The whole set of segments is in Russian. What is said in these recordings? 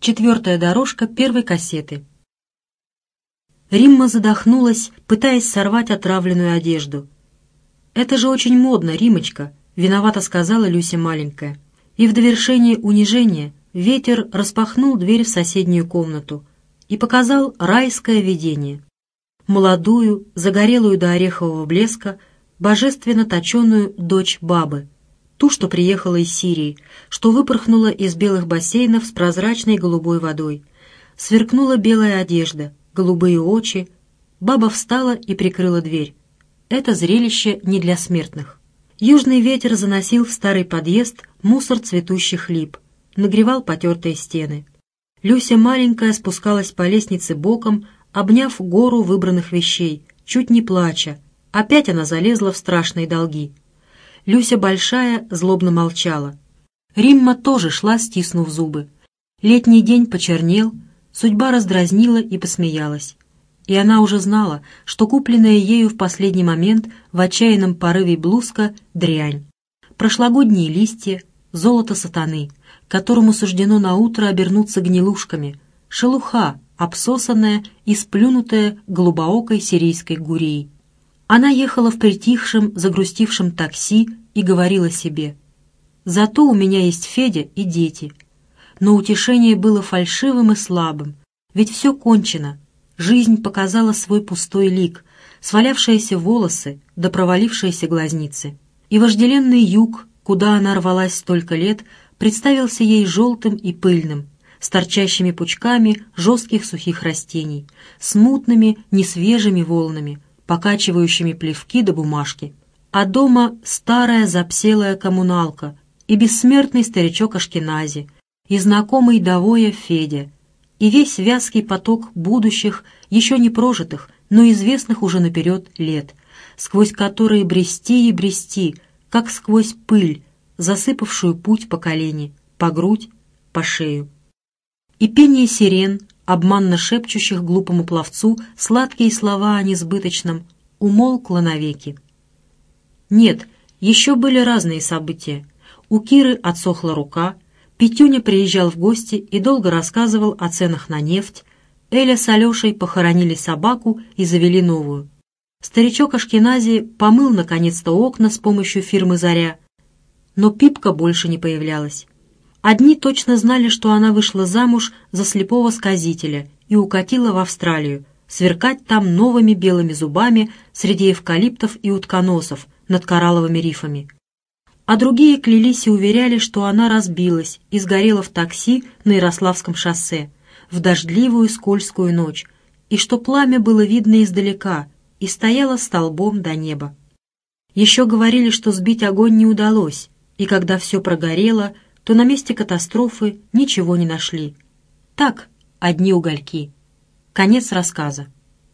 4-я дорожка первой кассеты. Римма задохнулась, пытаясь сорвать отравленную одежду. «Это же очень модно, Римочка», — виновато сказала Люся маленькая. И в довершение унижения ветер распахнул дверь в соседнюю комнату и показал райское видение. Молодую, загорелую до орехового блеска, божественно точеную дочь бабы, ту, что приехала из Сирии, что выпорхнула из белых бассейнов с прозрачной голубой водой. Сверкнула белая одежда, голубые очи. Баба встала и прикрыла дверь. Это зрелище не для смертных. Южный ветер заносил в старый подъезд мусор цветущих лип, нагревал потертые стены. Люся маленькая спускалась по лестнице боком, обняв гору выбранных вещей, чуть не плача. Опять она залезла в страшные долги. Люся большая злобно молчала. Римма тоже шла, стиснув зубы. Летний день почернел, судьба раздразнила и посмеялась. И она уже знала, что купленная ею в последний момент в отчаянном порыве блузка — дрянь. Прошлогодние листья, золото сатаны, которому суждено наутро обернуться гнилушками, шелуха, обсосанная и сплюнутая голубоокой сирийской гурией. Она ехала в притихшем, загрустившем такси и говорила себе: «Зато у меня есть Федя и дети». Но утешение было фальшивым и слабым, ведь все кончено. Жизнь показала свой пустой лик, свалявшиеся волосы да провалившиеся глазницы. И вожделенный юг, куда она рвалась столько лет, представился ей желтым и пыльным, с торчащими пучками жестких сухих растений, с мутными, несвежими волнами, покачивающими плевки до бумажки. А дома старая запселая коммуналка и бессмертный старичок Ашкенази, и знакомый Давоя Федя, и весь вязкий поток будущих, еще не прожитых, но известных уже наперед лет, сквозь которые брести и брести, как сквозь пыль, засыпавшую путь по колени, по грудь, по шею. И пение сирен, обманно шепчущих глупому пловцу сладкие слова о несбыточном, умолкло навеки. Нет, еще были разные события. У Киры отсохла рука, Петюня приезжал в гости и долго рассказывал о ценах на нефть, Эля с Алешей похоронили собаку и завели новую. Старичок Ашкенази помыл наконец-то окна с помощью фирмы «Заря», но Пипка больше не появлялась. Одни точно знали, что она вышла замуж за слепого сказителя и укатила в Австралию, сверкать там новыми белыми зубами среди эвкалиптов и утконосов над коралловыми рифами. А другие клялись и уверяли, что она разбилась и сгорела в такси на Ярославском шоссе в дождливую скользкую ночь, и что пламя было видно издалека и стояло столбом до неба. Еще говорили, что сбить огонь не удалось, и когда все прогорело, то на месте катастрофы ничего не нашли. Так, одни угольки. Конец рассказа.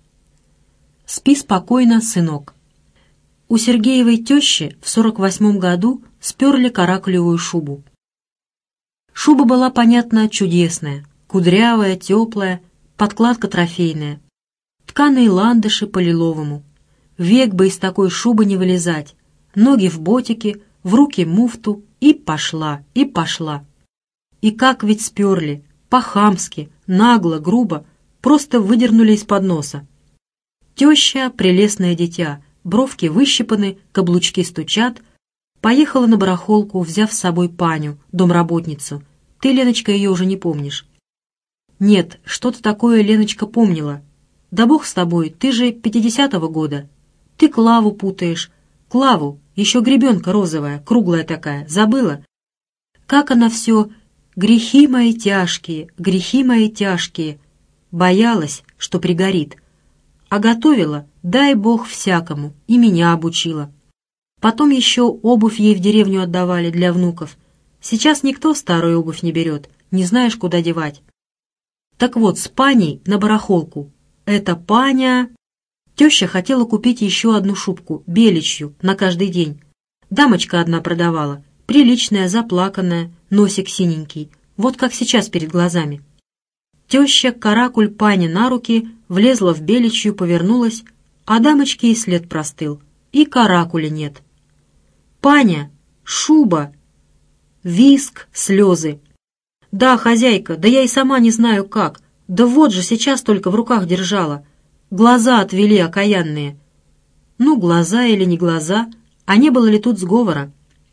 Спи спокойно, сынок. У Сергеевой тещи в 48 году сперли каракулевую шубу. Шуба была, понятно, чудесная, кудрявая, теплая, подкладка трофейная. Тканые ландыши по лиловому. Век бы из такой шубы не вылезать. Ноги в ботике, в руки муфту, и пошла, и пошла. И как ведь сперли, по-хамски, нагло, грубо, просто выдернули из-под носа. Теща — прелестное дитя, бровки выщипаны, каблучки стучат. Поехала на барахолку, взяв с собой Паню, домработницу. Ты, Леночка, ее уже не помнишь. Нет, что-то такое Леночка помнила. Да бог с тобой, ты же 50-го года. Ты Клаву путаешь. Клаву, еще гребенка розовая, круглая такая, забыла? Как она все «грехи мои тяжкие, грехи мои тяжкие». Боялась, что пригорит. А готовила, дай бог всякому, и меня обучила. Потом еще обувь ей в деревню отдавали для внуков. Сейчас никто старую обувь не берет, не знаешь, куда девать. Так вот, с Паней на барахолку. Это Паня... Теща хотела купить еще одну шубку, беличью, на каждый день. Дамочка одна продавала, приличная, заплаканная, носик синенький, вот как сейчас перед глазами. Теща каракуль Пане на руки, влезла в беличью, повернулась, а дамочке и след простыл, и каракуля нет. «Паня! Шуба!» Виск, слезы. «Да, хозяйка, да я и сама не знаю как. Да вот же, сейчас только в руках держала. Глаза отвели окаянные». Ну, глаза или не глаза, а не было ли тут сговора?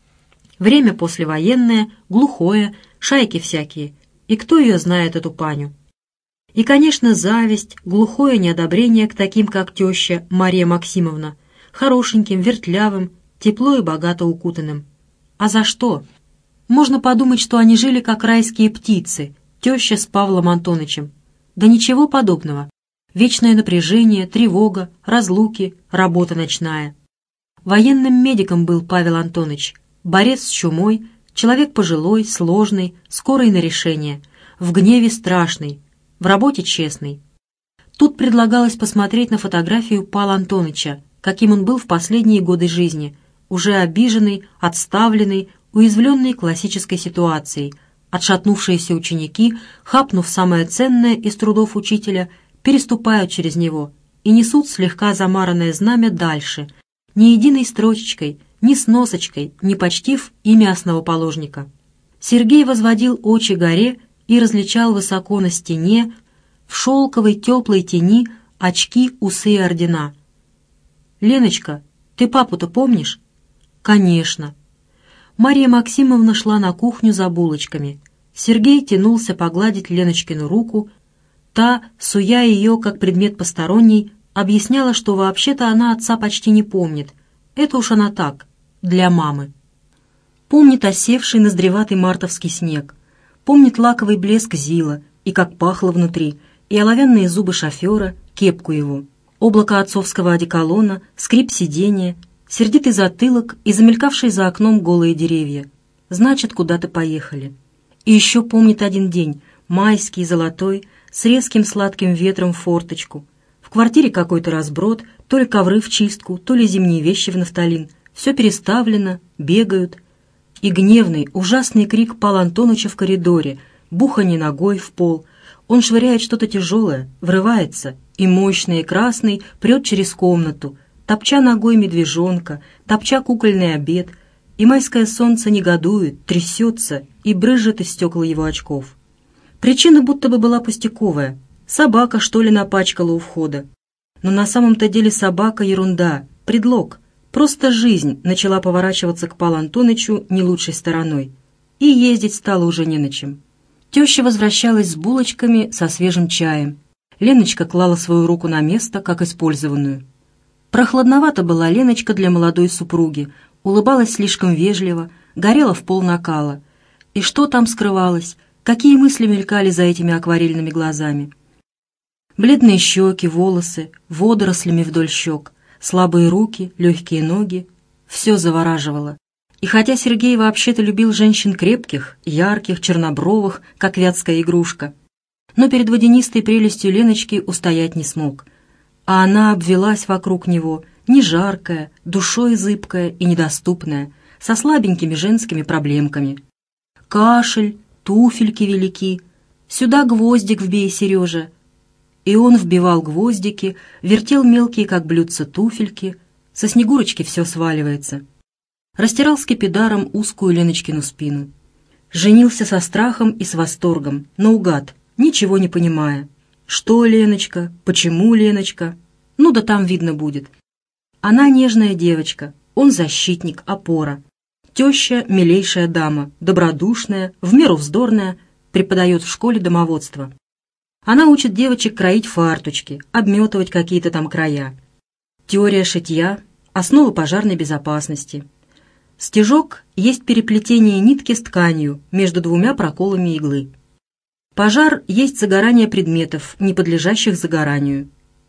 Время послевоенное, глухое, шайки всякие. И кто ее знает, эту паню? И, конечно, зависть, глухое неодобрение к таким, как теща Мария Максимовна, хорошеньким, вертлявым, тепло и богато укутанным. А за что? Можно подумать, что они жили как райские птицы, теща с Павлом Антонычем. Да ничего подобного. Вечное напряжение, тревога, разлуки, работа ночная. Военным медиком был Павел Антоныч, борец с чумой, человек пожилой, сложный, скорый на решение, в гневе страшный, в работе честный. Тут предлагалось посмотреть на фотографию Павла Антоныча, каким он был в последние годы жизни, уже обиженный, отставленный, уязвленный классической ситуацией. Отшатнувшиеся ученики, хапнув самое ценное из трудов учителя, переступают через него и несут слегка замаранное знамя дальше, ни единой строчечкой, ни сносочкой, не почтив имя основоположника. Сергей возводил очи горе и различал высоко на стене, в шелковой теплой тени, очки, усы и ордена. «Леночка, ты папу-то помнишь?» «Конечно». Мария Максимовна шла на кухню за булочками. Сергей тянулся погладить Леночкину руку. Та, суя ее как предмет посторонний, объясняла, что вообще-то она отца почти не помнит. Это уж она так, для мамы. Помнит осевший ноздреватый мартовский снег. Помнит лаковый блеск Зила, и как пахло внутри, и оловянные зубы шофера, кепку его, облако отцовского одеколона, скрип сиденья, сердитый затылок и замелькавшие за окном голые деревья. Значит, куда-то поехали. И еще помнит один день, майский, золотой, с резким сладким ветром в форточку. В квартире какой-то разброд, то ли ковры в чистку, то ли зимние вещи в нафталин. Все переставлено, бегают. И гневный, ужасный крик Павла Антоныча в коридоре, буханье ногой в пол. Он швыряет что-то тяжелое, врывается, и мощный, и красный прет через комнату, топча ногой медвежонка, топча кукольный обед, и майское солнце негодует, трясется и брызжет из стекла его очков. Причина будто бы была пустяковая. Собака, что ли, напачкала у входа. Но на самом-то деле собака — ерунда, предлог. Просто жизнь начала поворачиваться к Павлу Антонычу не лучшей стороной. И ездить стало уже не на чем. Теща возвращалась с булочками со свежим чаем. Леночка клала свою руку на место, как использованную. Прохладновата была Леночка для молодой супруги, улыбалась слишком вежливо, горела в пол накала. И что там скрывалось? Какие мысли мелькали за этими акварельными глазами? Бледные щеки, волосы, водорослями вдоль щек, слабые руки, легкие ноги. Все завораживало. И хотя Сергей вообще-то любил женщин крепких, ярких, чернобровых, как вятская игрушка, но перед водянистой прелестью Леночки устоять не смог. А она обвелась вокруг него, не жаркая, душой зыбкая и недоступная, со слабенькими женскими проблемками. Кашель, туфельки велики, сюда гвоздик вбей, Сережа. И он вбивал гвоздики, вертел мелкие, как блюдца, туфельки, со Снегурочки все сваливается. Растирал скипидаром узкую Леночкину спину. Женился со страхом и с восторгом, наугад, ничего не понимая. Что Леночка, почему Леночка? Ну да там видно будет. Она нежная девочка, он защитник, опора. Теща — милейшая дама, добродушная, в меру вздорная, преподает в школе домоводство. Она учит девочек кроить фарточки, обметывать какие-то там края. Теория шитья — основа пожарной безопасности. Стежок есть переплетение нитки с тканью между двумя проколами иглы. Пожар есть загорание предметов, не подлежащих загоранию.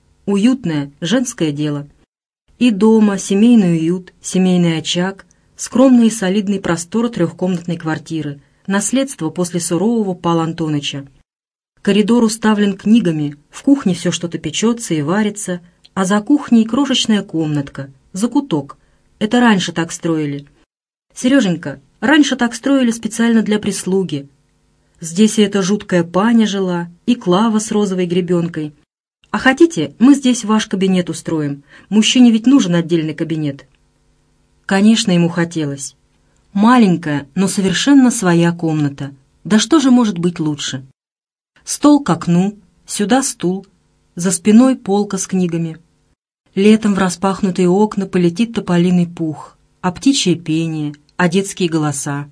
Уютное женское дело. И дома семейный уют, семейный очаг, скромный и солидный простор трехкомнатной квартиры, наследство после сурового Павла Антоныча. Коридор уставлен книгами, в кухне все что-то печется и варится, а за кухней крошечная комнатка, закуток. Это раньше так строили. Сереженька, раньше так строили специально для прислуги. Здесь и эта жуткая паня жила, и Клава с розовой гребенкой. А хотите, мы здесь ваш кабинет устроим? Мужчине ведь нужен отдельный кабинет. Конечно, ему хотелось. Маленькая, но совершенно своя комната. Да что же может быть лучше? Стол к окну, сюда стул, за спиной полка с книгами. Летом в распахнутые окна полетит тополиный пух, а птичье пение, а детские голоса.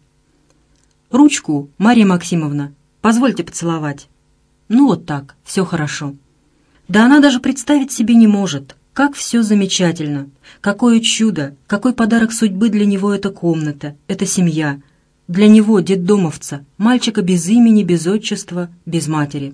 «Ручку, Марья Максимовна, позвольте поцеловать». Ну вот так, все хорошо. Да она даже представить себе не может, как все замечательно, какое чудо, какой подарок судьбы для него эта комната, эта семья. Для него, детдомовца, мальчика без имени, без отчества, без матери.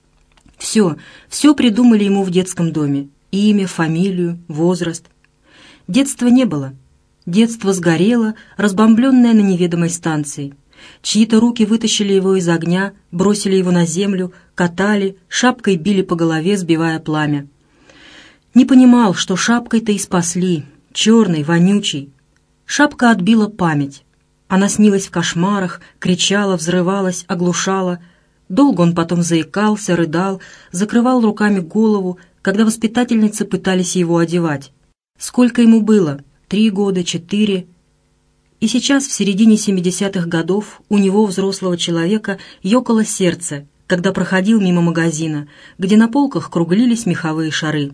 Все придумали ему в детском доме. Имя, фамилию, возраст. Детства не было. Детство сгорело, разбомбленное на неведомой станции. Чьи-то руки вытащили его из огня, бросили его на землю, катали, шапкой били по голове, сбивая пламя. Не понимал, что шапкой-то и спасли, черной, вонючей. Шапка отбила память. Она снилась в кошмарах, кричала, взрывалась, оглушала. Долго он потом заикался, рыдал, закрывал руками голову, когда воспитательницы пытались его одевать. Сколько ему было? 3 года, 4. И сейчас, в середине 70-х годов, у него, взрослого человека, ёкало сердце, когда проходил мимо магазина, где на полках круглились меховые шары.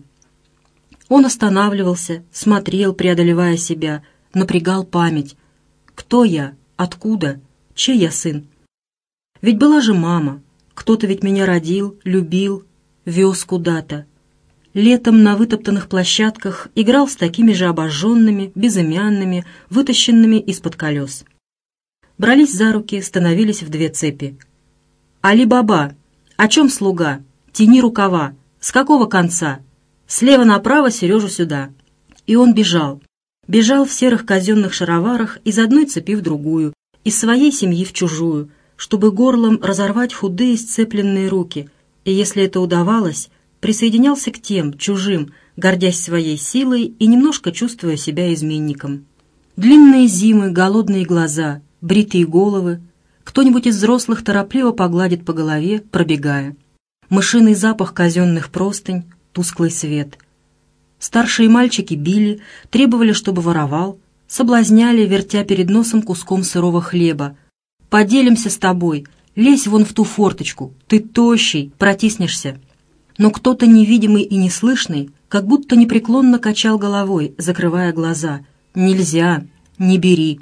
Он останавливался, смотрел, преодолевая себя, напрягал память. Кто я? Откуда? Чей я сын? Ведь была же мама. Кто-то ведь меня родил, любил, вез куда-то. Летом на вытоптанных площадках играл с такими же обожженными, безымянными, вытащенными из-под колес. Брались за руки, становились в 2 цепи. «Али-баба! О чем слуга? Тяни рукава! С какого конца? Слева направо, Сережу сюда!» И он бежал. Бежал в серых казенных шароварах из одной цепи в другую, из своей семьи в чужую, чтобы горлом разорвать худые сцепленные руки, и если это удавалось, присоединялся к тем, чужим, гордясь своей силой и немножко чувствуя себя изменником. Длинные зимы, голодные глаза, бритые головы, кто-нибудь из взрослых торопливо погладит по голове, пробегая. Мышиный запах казенных простынь, тусклый свет. Старшие мальчики били, требовали, чтобы воровал, соблазняли, вертя перед носом куском сырого хлеба. «Поделимся с тобой, лезь вон в ту форточку, ты тощий, протиснешься». Но кто-то невидимый и неслышный, как будто непреклонно качал головой, закрывая глаза. «Нельзя, не бери».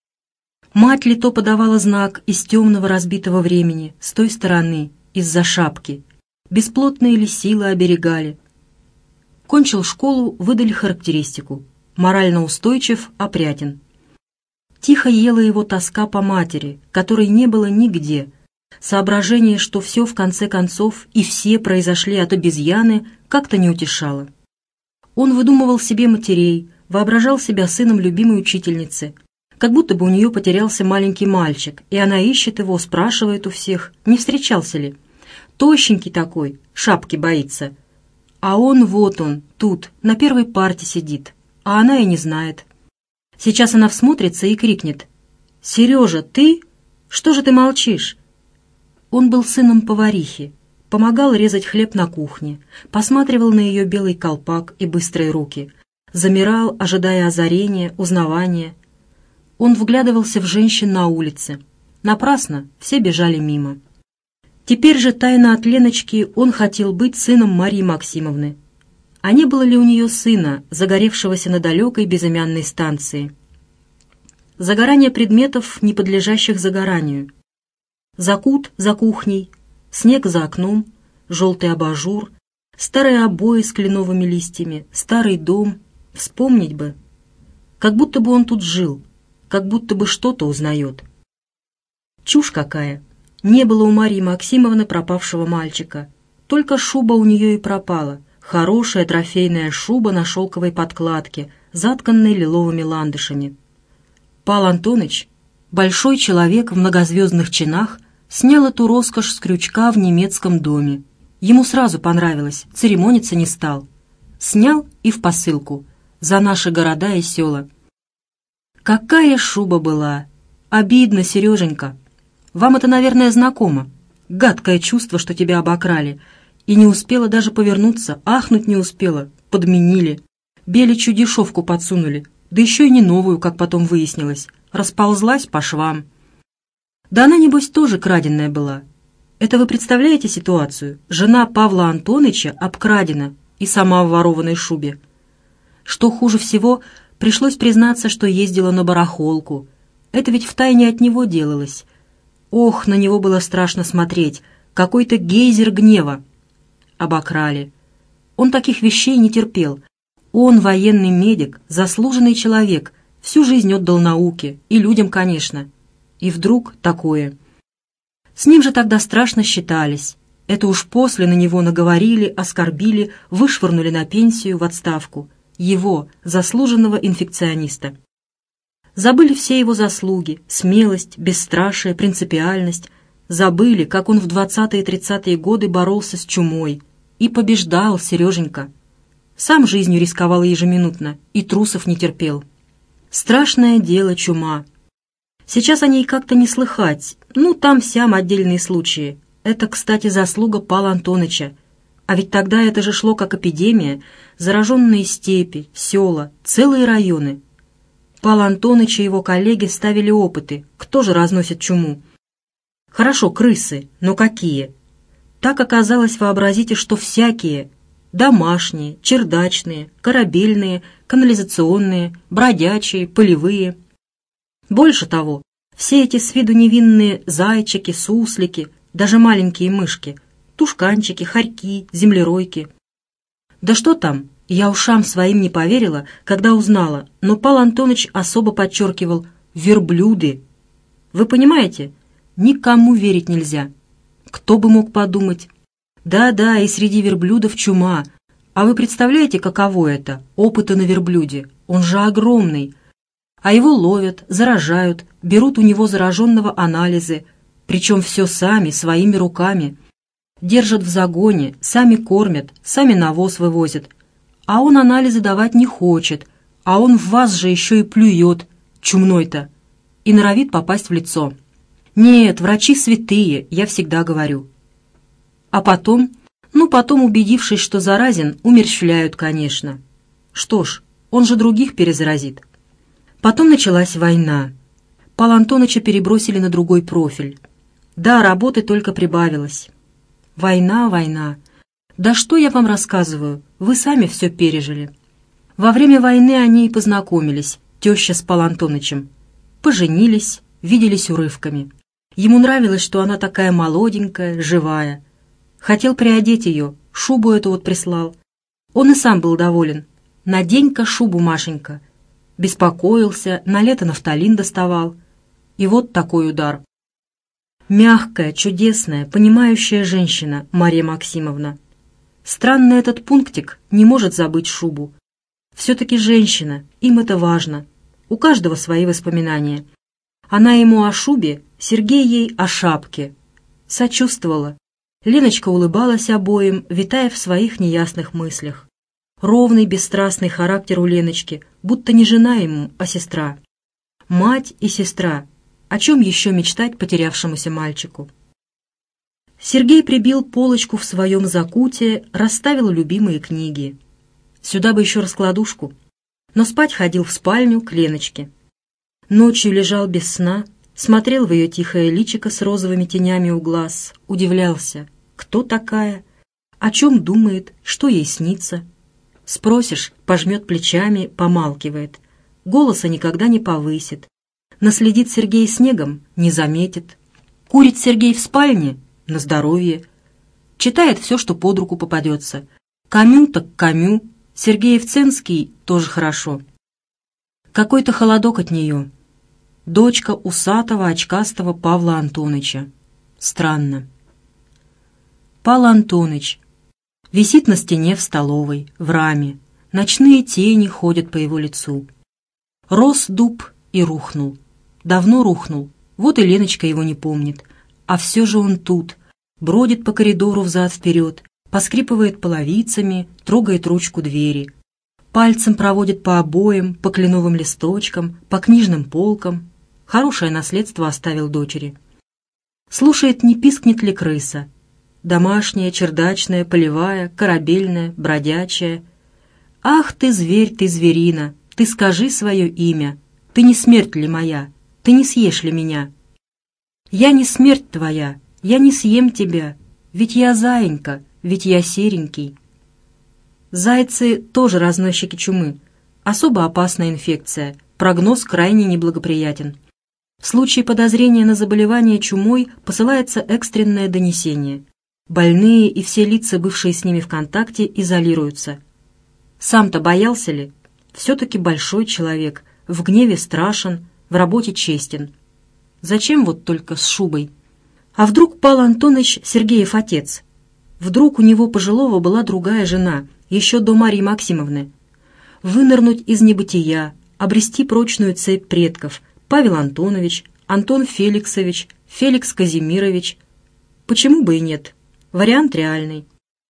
Мать ли то подавала знак из темного разбитого времени, с той стороны, из-за шапки. Бесплотные ли силы оберегали. Кончил школу, выдали характеристику. Морально устойчив, опрятен. Тихо ела его тоска по матери, которой не было нигде. Соображение, что все в конце концов и все произошли от обезьяны, как-то не утешало. Он выдумывал себе матерей, воображал себя сыном любимой учительницы, как будто бы у нее потерялся маленький мальчик, и она ищет его, спрашивает у всех, не встречался ли. Тощенький такой, шапки боится. А он, вот он, тут, на первой парте сидит, а она и не знает. Сейчас она всмотрится и крикнет: «Сережа, ты? Что же ты молчишь?» Он был сыном поварихи, помогал резать хлеб на кухне, посматривал на ее белый колпак и быстрые руки, замирал, ожидая озарения, узнавания. Он вглядывался в женщин на улице. Напрасно, все бежали мимо. Теперь же тайно от Леночки он хотел быть сыном Марьи Максимовны. А не было ли у нее сына, загоревшегося на далекой безымянной станции? Загорание предметов, не подлежащих загоранию. Закут за кухней, снег за окном, желтый абажур, старые обои с кленовыми листьями, старый дом. Вспомнить бы. Как будто бы он тут жил, как будто бы что-то узнает. Чушь какая! Не было у Марьи Максимовны пропавшего мальчика. Только шуба у нее и пропала. Хорошая трофейная шуба на шелковой подкладке, затканной лиловыми ландышами. Пал Антоныч, большой человек в многозвездных чинах, снял эту роскошь с крючка в немецком доме. Ему сразу понравилось, церемониться не стал. Снял и в посылку. За наши города и села. Какая шуба была! Обидно, Сереженька. Вам это, наверное, знакомо. Гадкое чувство, что тебя обокрали. И не успела даже повернуться, ахнуть не успела. Подменили. Беличью дешевку подсунули. Да еще и не новую, как потом выяснилось. Расползлась по швам. Да она, небось, тоже краденная была. Это вы представляете ситуацию? Жена Павла Антоныча обкрадена и сама в ворованной шубе. Что хуже всего, пришлось признаться, что ездила на барахолку. Это ведь втайне от него делалось. Ох, на него было страшно смотреть. Какой-то гейзер гнева. Обокрали. Он таких вещей не терпел. Он военный медик, заслуженный человек, всю жизнь отдал науке, и людям, конечно. И вдруг такое. С ним же тогда страшно считались. Это уж после на него наговорили, оскорбили, вышвырнули на пенсию, в отставку. Его, заслуженного инфекциониста. Забыли все его заслуги, смелость, бесстрашие, принципиальность. Забыли, как он в 20-30-е годы боролся с чумой. И побеждал, Сереженька. Сам жизнью рисковал ежеминутно и трусов не терпел. Страшное дело чума. Сейчас о ней как-то не слыхать. Ну, там-сям отдельные случаи. Это, кстати, заслуга Павла Антоныча. А ведь тогда это же шло как эпидемия. Зараженные степи, села, целые районы. Павел Антоныч и его коллеги ставили опыты. Кто же разносит чуму? Хорошо, крысы, но какие? Так оказалось, вообразите, что всякие. Домашние, чердачные, корабельные, канализационные, бродячие, полевые. Больше того, все эти с виду невинные зайчики, суслики, даже маленькие мышки, тушканчики, хорьки, землеройки. Да что там, я ушам своим не поверила, когда узнала, но Павел Антоныч особо подчеркивал «верблюды». Вы понимаете, никому верить нельзя. Кто бы мог подумать? Да-да, и среди верблюдов чума. А вы представляете, каково это? Опыты на верблюде. Он же огромный. А его ловят, заражают, берут у него зараженного анализы. Причем все сами, своими руками. Держат в загоне, сами кормят, сами навоз вывозят. А он анализы давать не хочет. А он в вас же еще и плюет, чумной-то. И норовит попасть в лицо. Нет, врачи святые, я всегда говорю. А потом, убедившись, что заразен, умерщвляют, конечно. Что ж, он же других перезаразит. Потом началась война. Павла Антоныча перебросили на другой профиль. Да, работы только прибавилось. Война, война. Да что я вам рассказываю, вы сами все пережили. Во время войны они и познакомились, теща с Павлом Антонычем. Поженились, виделись урывками. Ему нравилось, что она такая молоденькая, живая. Хотел приодеть ее, шубу эту вот прислал. Он и сам был доволен. «Надень-ка шубу, Машенька». Беспокоился, на лето нафталин доставал. И вот такой удар. Мягкая, чудесная, понимающая женщина Мария Максимовна. Странно, этот пунктик не может забыть шубу. Все-таки женщина, им это важно. У каждого свои воспоминания. Она ему о шубе, Сергей ей о шапке. Сочувствовала. Леночка улыбалась обоим, витая в своих неясных мыслях. Ровный, бесстрастный характер у Леночки, будто не жена ему, а сестра. Мать и сестра. О чем еще мечтать потерявшемуся мальчику? Сергей прибил полочку в своем закуте, расставил любимые книги. Сюда бы еще раскладушку. Но спать ходил в спальню к Леночке. Ночью лежал без сна, смотрел в ее тихое личико с розовыми тенями у глаз, удивлялся. Кто такая? О чем думает? Что ей снится? Спросишь, пожмет плечами, помалкивает. Голоса никогда не повысит. Наследит Сергей снегом? Не заметит. Курит Сергей в спальне? На здоровье. Читает все, что под руку попадется. Камю так камю. Сергеев-Ценский тоже хорошо. Какой-то холодок от нее. Дочка усатого, очкастого Павла Антоныча. Странно. Павел Антоныч. Висит на стене в столовой, в раме. Ночные тени ходят по его лицу. Рос дуб и рухнул. Давно рухнул. Вот и Леночка его не помнит. А все же он тут. Бродит по коридору взад-вперед, поскрипывает половицами, трогает ручку двери. Пальцем проводит по обоям, по кленовым листочкам, по книжным полкам. Хорошее наследство оставил дочери. Слушает, не пискнет ли крыса. Домашняя, чердачная, полевая, корабельная, бродячая. «Ах ты, зверь, ты зверина, ты скажи свое имя. Ты не смерть ли моя? Ты не съешь ли меня?» Я не смерть твоя, я не съем тебя, ведь я заинька, ведь я серенький. Зайцы тоже разносчики чумы. Особо опасная инфекция, прогноз крайне неблагоприятен. В случае подозрения на заболевание чумой посылается экстренное донесение. Больные и все лица, бывшие с ними в контакте, изолируются. Сам-то боялся ли? Все-таки большой человек, в гневе страшен, в работе честен. Зачем вот только с шубой? А вдруг Павел Антонович Сергеев отец? Вдруг у него пожилого была другая жена, еще до Марьи Максимовны? Вынырнуть из небытия, обрести прочную цепь предков. Павел Антонович, Антон Феликсович, Феликс Казимирович. Почему бы и нет? Вариант реальный.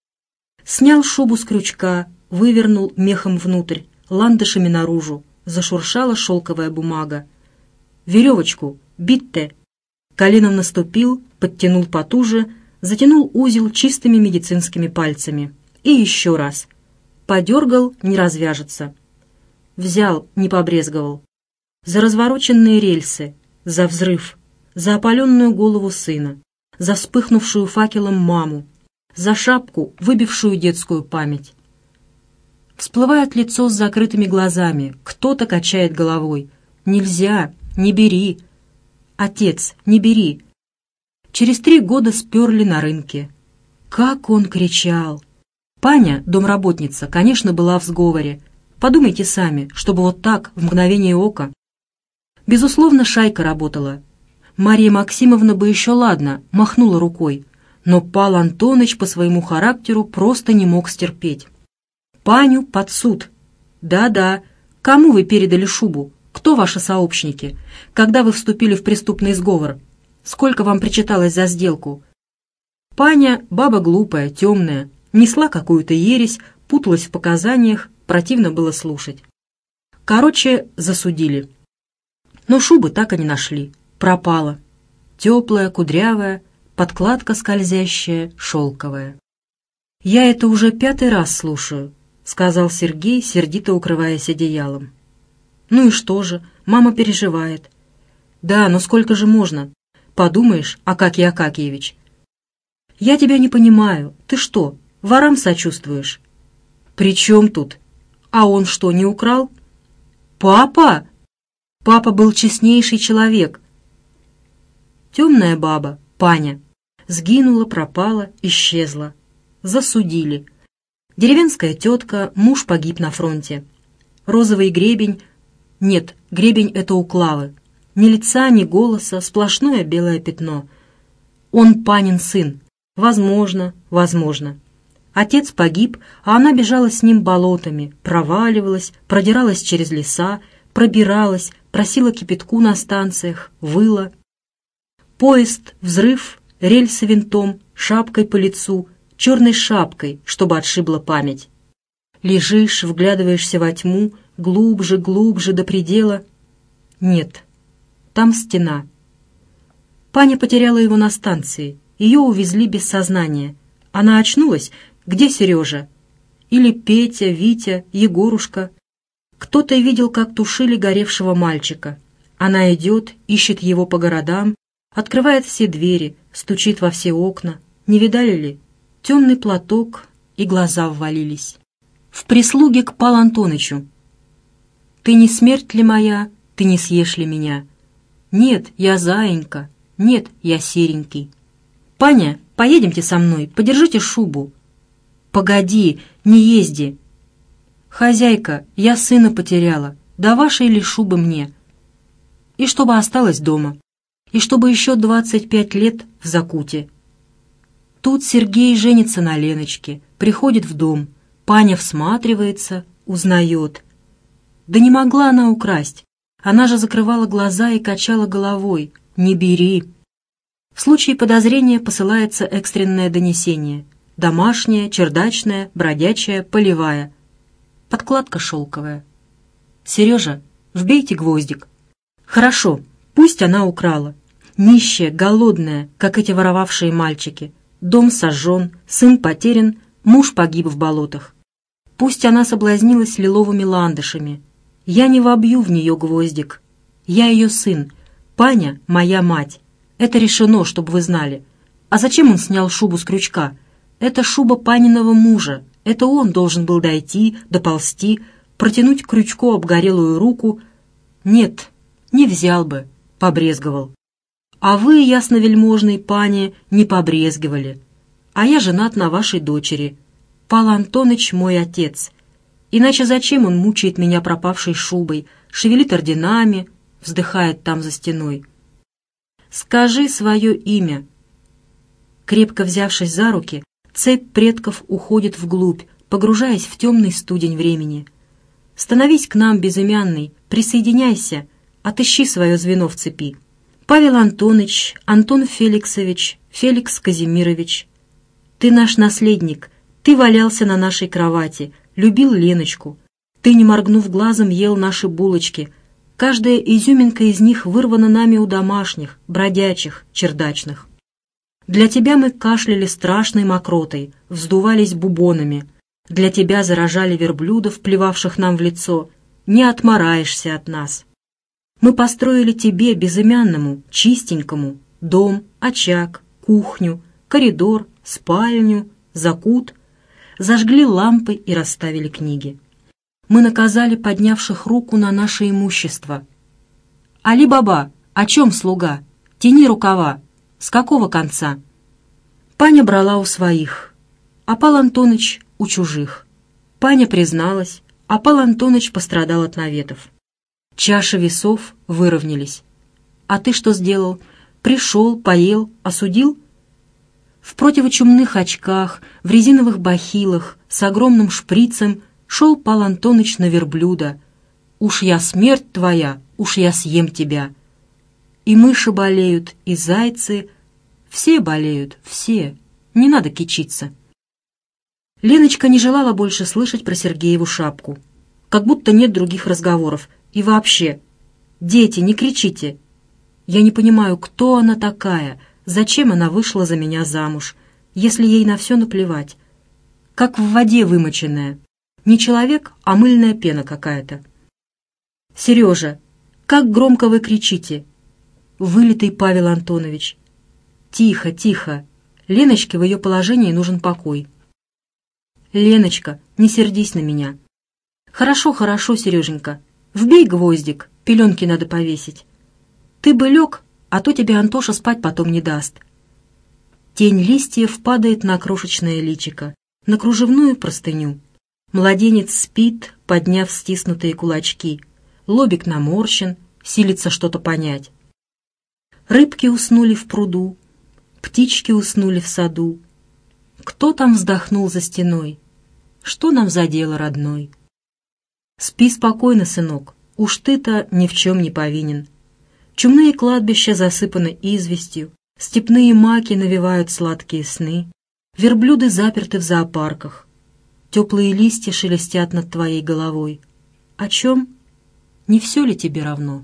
Снял шубу с крючка, вывернул мехом внутрь, ландышами наружу. Зашуршала шелковая бумага. «Веревочку! Битте!» Коленом наступил, подтянул потуже, затянул узел чистыми медицинскими пальцами. И еще раз. Подергал, не развяжется. Взял, не побрезговал. За развороченные рельсы, за взрыв, за опаленную голову сына, за вспыхнувшую факелом маму, за шапку, выбившую детскую память. Всплывает лицо с закрытыми глазами, кто-то качает головой. «Нельзя, не бери! Отец, не бери!» Через 3 года сперли на рынке. Как он кричал! Паня, домработница, конечно, была в сговоре. Подумайте сами, чтобы вот так, в мгновение ока. Безусловно, шайка работала. Марья Максимовна бы еще ладно, махнула рукой. Но Павел Антонович по своему характеру просто не мог стерпеть. Паню под суд. Да-да, кому вы передали шубу? Кто ваши сообщники? Когда вы вступили в преступный сговор? Сколько вам причиталось за сделку? Паня, баба глупая, темная, несла какую-то ересь, путалась в показаниях, противно было слушать. Короче, засудили. Но шубы так и не нашли. Пропала. Теплая, кудрявая, подкладка скользящая, шелковая. «Я это уже 5-й раз слушаю», — сказал Сергей, сердито укрываясь одеялом. «Ну и что же? Мама переживает». «Да, но сколько же можно? Подумаешь, Акакий Акакиевич». «Я тебя не понимаю. Ты что, ворам сочувствуешь?» «При чем тут? А он что, не украл?» «Папа? Папа был честнейший человек». Темная баба, Паня, сгинула, пропала, исчезла. Засудили. Деревенская тетка, муж погиб на фронте. Розовый гребень... Нет, гребень — это у Клавы. Ни лица, ни голоса, сплошное белое пятно. Он Панин сын. Возможно, возможно. Отец погиб, а она бежала с ним болотами, проваливалась, продиралась через леса, пробиралась, просила кипятку на станциях, выла. Поезд, взрыв, рельсы винтом, шапкой по лицу, черной шапкой, чтобы отшибла память. Лежишь, вглядываешься во тьму, глубже, глубже, до предела. Нет, там стена. Паня потеряла его на станции, ее увезли без сознания. Она очнулась, где Сережа? Или Петя, Витя, Егорушка? Кто-то видел, как тушили горевшего мальчика. Она идет, ищет его по городам, открывает все двери, стучит во все окна. Не видали ли? Темный платок, и глаза ввалились. В прислуге к Павлу Антонычу. «Ты не смерть ли моя, ты не съешь ли меня? Нет, я заинька, нет, я серенький. Паня, поедемте со мной, подержите шубу». «Погоди, не езди». «Хозяйка, я сына потеряла, да вашей ли шубы мне?» И чтобы осталась дома, и чтобы еще 25 лет в закуте. Тут Сергей женится на Леночке, приходит в дом. Паня всматривается, узнает. Да не могла она украсть. Она же закрывала глаза и качала головой. «Не бери». В случае подозрения посылается экстренное донесение. Домашняя, чердачная, бродячая, полевая. Подкладка шелковая. «Сережа, вбейте гвоздик». «Хорошо, пусть она украла. Нищая, голодная, как эти воровавшие мальчики. Дом сожжен, сын потерян, муж погиб в болотах. Пусть она соблазнилась лиловыми ландышами. Я не вобью в нее гвоздик. Я ее сын, Паня — моя мать. Это решено, чтобы вы знали. А зачем он снял шубу с крючка? Это шуба паниного мужа. Это он должен был дойти, доползти, протянуть к крючку обгорелую руку. Нет, не взял бы, побрезговал. А вы, ясновельможный пане, не побрезговали. А я женат на вашей дочери. Пал Антоныч мой отец. Иначе зачем он мучает меня пропавшей шубой, шевелит орденами, вздыхает там за стеной? Скажи свое имя. Крепко взявшись за руки, цепь предков уходит вглубь, погружаясь в темный студень времени. Становись к нам, безымянный, присоединяйся, отыщи свое звено в цепи. Павел Антоныч, Антон Феликсович, Феликс Казимирович. Ты наш наследник, ты валялся на нашей кровати, любил Леночку. Ты, не моргнув глазом, ел наши булочки. Каждая изюминка из них вырвана нами у домашних, бродячих, чердачных. Для тебя мы кашляли страшной мокротой, вздувались бубонами. Для тебя заражали верблюдов, плевавших нам в лицо. Не отмораешься от нас. Мы построили тебе, безымянному, чистенькому, дом, очаг, кухню, коридор, спальню, закут. Зажгли лампы и расставили книги. Мы наказали поднявших руку на наше имущество. Али-Баба, о чем слуга? Тяни рукава. С какого конца? Паня брала у своих, а Пал Антоныч у чужих. Паня призналась, а Пал Антоныч пострадал от наветов. Чаши весов выровнялись. А ты что сделал? Пришел, поел, осудил? В противочумных очках, в резиновых бахилах, с огромным шприцем шел Пал Антоныч на верблюда. Уж я смерть твоя, уж я съем тебя. И мыши болеют, и зайцы. Все болеют, все. Не надо кичиться. Леночка не желала больше слышать про Сергееву шапку. Как будто нет других разговоров. И вообще, дети, не кричите. Я не понимаю, кто она такая, зачем она вышла за меня замуж, если ей на все наплевать. Как в воде вымоченная. Не человек, а мыльная пена какая-то. Сережа, как громко вы кричите. Вылитый Павел Антонович. Тихо, тихо. Леночке в ее положении нужен покой. Леночка, не сердись на меня. Хорошо, хорошо, Сереженька. Вбей гвоздик, пеленки надо повесить. Ты бы лег, а то тебе Антоша спать потом не даст. Тень листьев падает на крошечное личико, на кружевную простыню. Младенец спит, подняв стиснутые кулачки. Лобик наморщен, силится что-то понять. Рыбки уснули в пруду, птички уснули в саду. Кто там вздохнул за стеной? Что нам за дело, родной? Спи спокойно, сынок, уж ты-то ни в чем не повинен. Чумные кладбища засыпаны известью, степные маки навевают сладкие сны, верблюды заперты в зоопарках, теплые листья шелестят над твоей головой. О чем? Не все ли тебе равно?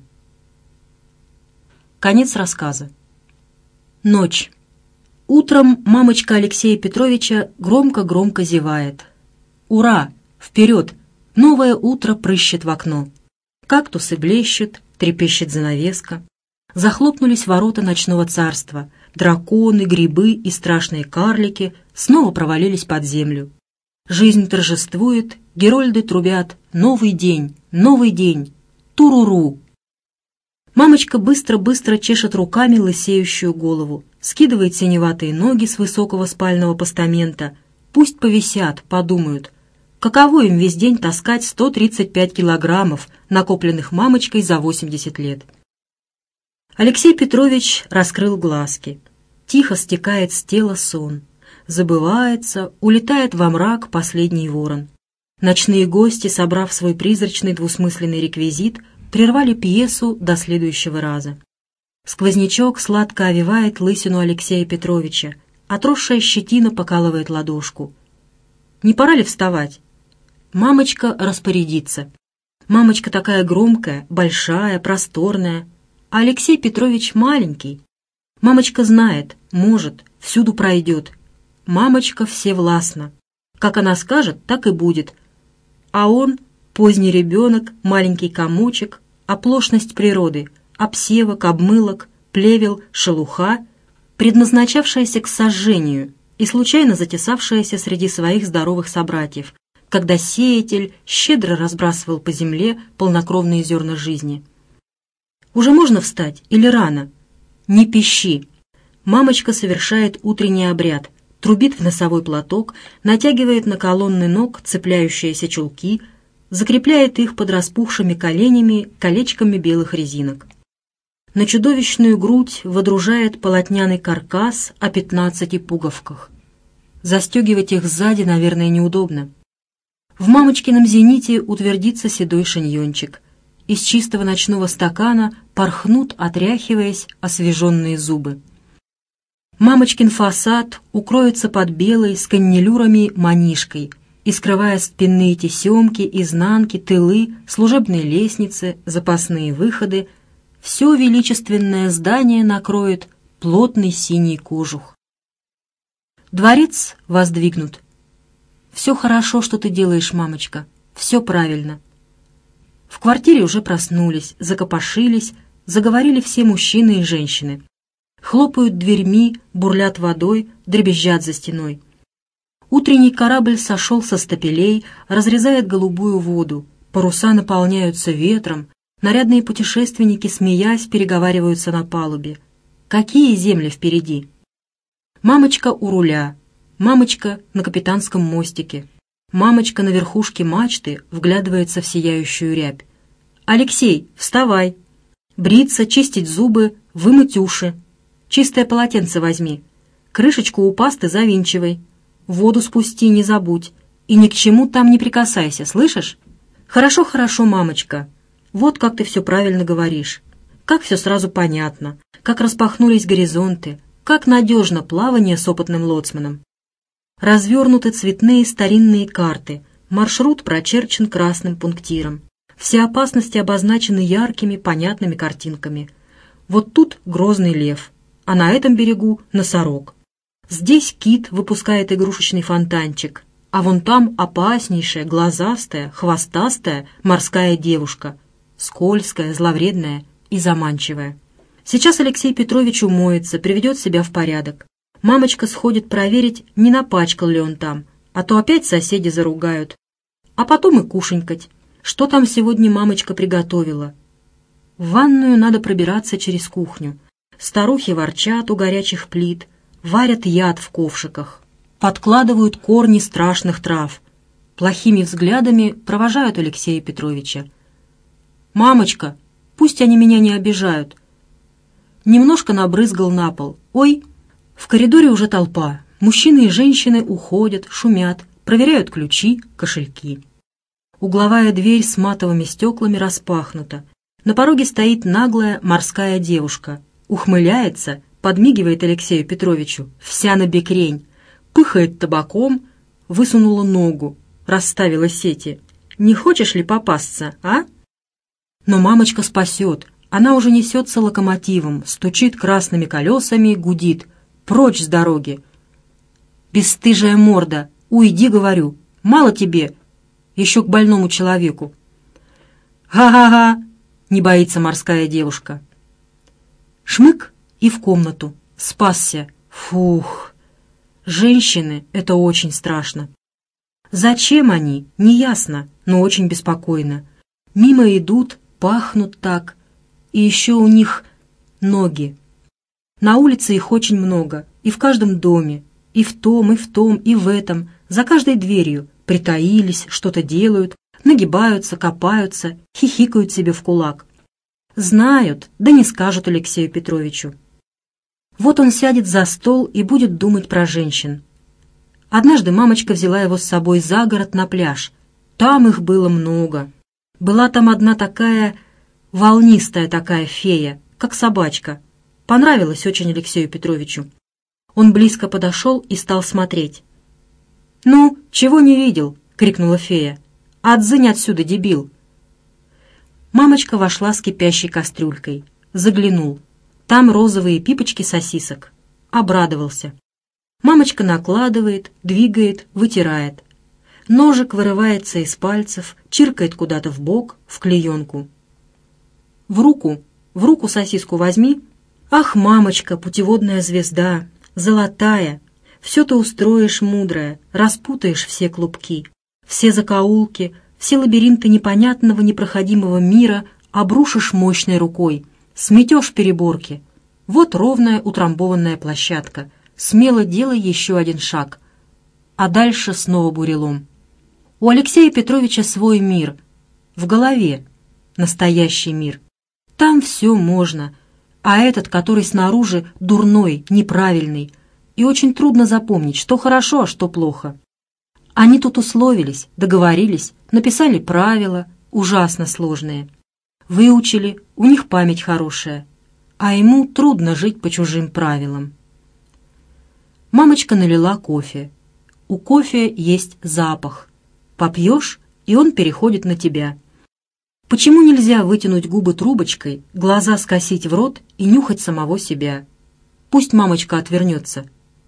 Конец рассказа. Ночь. Утром мамочка Алексея Петровича громко-громко зевает. Ура! Вперед! Новое утро прыщет в окно. Кактусы блещут, трепещет занавеска. Захлопнулись ворота ночного царства. Драконы, грибы и страшные карлики снова провалились под землю. Жизнь торжествует, герольды трубят. Новый день, новый день. Туруру! Мамочка быстро-быстро чешет руками лысеющую голову, скидывает синеватые ноги с высокого спального постамента. Пусть повисят, подумают. Каково им весь день таскать 135 килограммов, накопленных мамочкой за 80 лет? Алексей Петрович раскрыл глазки. Тихо стекает с тела сон. Забывается, улетает во мрак последний ворон. Ночные гости, собрав свой призрачный двусмысленный реквизит, прервали пьесу до следующего раза. Сквознячок сладко овивает лысину Алексея Петровича, отросшая щетина покалывает ладошку. Не пора ли вставать? Мамочка распорядится. Мамочка такая громкая, большая, просторная, а Алексей Петрович маленький. Мамочка знает, может, всюду пройдет. Мамочка всевластна. Как она скажет, так и будет. А он, поздний ребенок, маленький комочек, оплошность природы, обсевок, обмылок, плевел, шелуха, предназначавшаяся к сожжению и случайно затесавшаяся среди своих здоровых собратьев, когда сеятель щедро разбрасывал по земле полнокровные зерна жизни. «Уже можно встать или рано?» «Не пищи!» Мамочка совершает утренний обряд, трубит в носовой платок, натягивает на колонны ног цепляющиеся чулки, закрепляет их под распухшими коленями колечками белых резинок. На чудовищную грудь водружает полотняный каркас о 15 пуговках. Застегивать их сзади, наверное, неудобно. В мамочкином зените утвердится седой шиньончик. Из чистого ночного стакана порхнут, отряхиваясь, освеженные зубы. Мамочкин фасад укроется под белой с каннелюрами манишкой и, скрывая спинные тесемки, изнанки, тылы, служебные лестницы, запасные выходы, все величественное здание накроет плотный синий кожух. Дворец воздвигнут. «Все хорошо, что ты делаешь, мамочка, все правильно». В квартире уже проснулись, закопошились, заговорили все мужчины и женщины. Хлопают дверьми, бурлят водой, дребезжат за стеной. Утренний корабль сошел со стапелей, разрезает голубую воду, паруса наполняются ветром, нарядные путешественники, смеясь, переговариваются на палубе. Какие земли впереди? Мамочка у руля, мамочка на капитанском мостике, мамочка на верхушке мачты вглядывается в сияющую рябь. «Алексей, вставай! Бриться, чистить зубы, вымыть уши. Чистое полотенце возьми. Крышечку у пасты завинчивай. Воду спусти, не забудь. И ни к чему там не прикасайся, слышишь? Хорошо, хорошо, мамочка. Вот как ты все правильно говоришь. Как все сразу понятно. Как распахнулись горизонты. Как надежно плавание с опытным лоцманом. Развернуты цветные старинные карты. Маршрут прочерчен красным пунктиром. Все опасности обозначены яркими, понятными картинками. Вот тут грозный лев, а на этом берегу носорог. Здесь кит выпускает игрушечный фонтанчик, а вон там опаснейшая, глазастая, хвостастая морская девушка, скользкая, зловредная и заманчивая. Сейчас Алексей Петрович умоется, приведет себя в порядок. Мамочка сходит проверить, не напачкал ли он там, а то опять соседи заругают. А потом и кушанькать. Что там сегодня мамочка приготовила? В ванную надо пробираться через кухню. Старухи ворчат у горячих плит, варят яд в ковшиках, подкладывают корни страшных трав. Плохими взглядами провожают Алексея Петровича. «Мамочка, пусть они меня не обижают». Немножко набрызгал на пол. «Ой!» В коридоре уже толпа. Мужчины и женщины уходят, шумят, проверяют ключи, кошельки. Угловая дверь с матовыми стеклами распахнута. На пороге стоит наглая морская девушка. Ухмыляется, подмигивает Алексею Петровичу, вся на бекрень. Пыхает табаком, высунула ногу, расставила сети. «Не хочешь ли попасться, а?» Но мамочка спасет. Она уже несется локомотивом, стучит красными колесами, гудит. «Прочь с дороги!» «Бесстыжая морда! Уйди, говорю! Мало тебе! Еще к больному человеку!» «Га-га-га!» — не боится морская девушка. Шмык и в комнату. Спасся. Фух! Женщины — это очень страшно. Зачем они? Неясно, но очень беспокойно. Мимо идут, пахнут так. И еще у них ноги. На улице их очень много, и в каждом доме, и в том, и в том, и в этом, за каждой дверью притаились, что-то делают, нагибаются, копаются, хихикают себе в кулак. Знают, да не скажут Алексею Петровичу. Вот он сядет за стол и будет думать про женщин. Однажды мамочка взяла его с собой за город на пляж. Там их было много. Была там одна такая волнистая такая фея, как собачка. Понравилось очень Алексею Петровичу. Он близко подошел и стал смотреть. «Ну, чего не видел?» — крикнула фея. «Отзынь отсюда, дебил!» Мамочка вошла с кипящей кастрюлькой. Заглянул. Там розовые пипочки сосисок. Обрадовался. Мамочка накладывает, двигает, вытирает. Ножик вырывается из пальцев, чиркает куда-то в бок, в клеенку. В руку сосиску возьми. Ах, мамочка, путеводная звезда, золотая, все ты устроишь, мудрая, распутаешь все клубки, все закоулки, все лабиринты непонятного непроходимого мира обрушишь мощной рукой, сметешь переборки. Вот ровная утрамбованная площадка, смело делай еще один шаг. А дальше снова бурелом. У Алексея Петровича свой мир, в голове, настоящий мир. Там все можно, а этот, который снаружи, дурной, неправильный, и очень трудно запомнить, что хорошо, а что плохо. Они тут условились, договорились, написали правила, ужасно сложные. Выучили, у них память хорошая, а ему трудно жить по чужим правилам. Мамочка налила кофе. У кофе есть запах. Попьешь, и он переходит на тебя. Почему нельзя вытянуть губы трубочкой, глаза скосить в рот и нюхать самого себя? Пусть мамочка отвернется.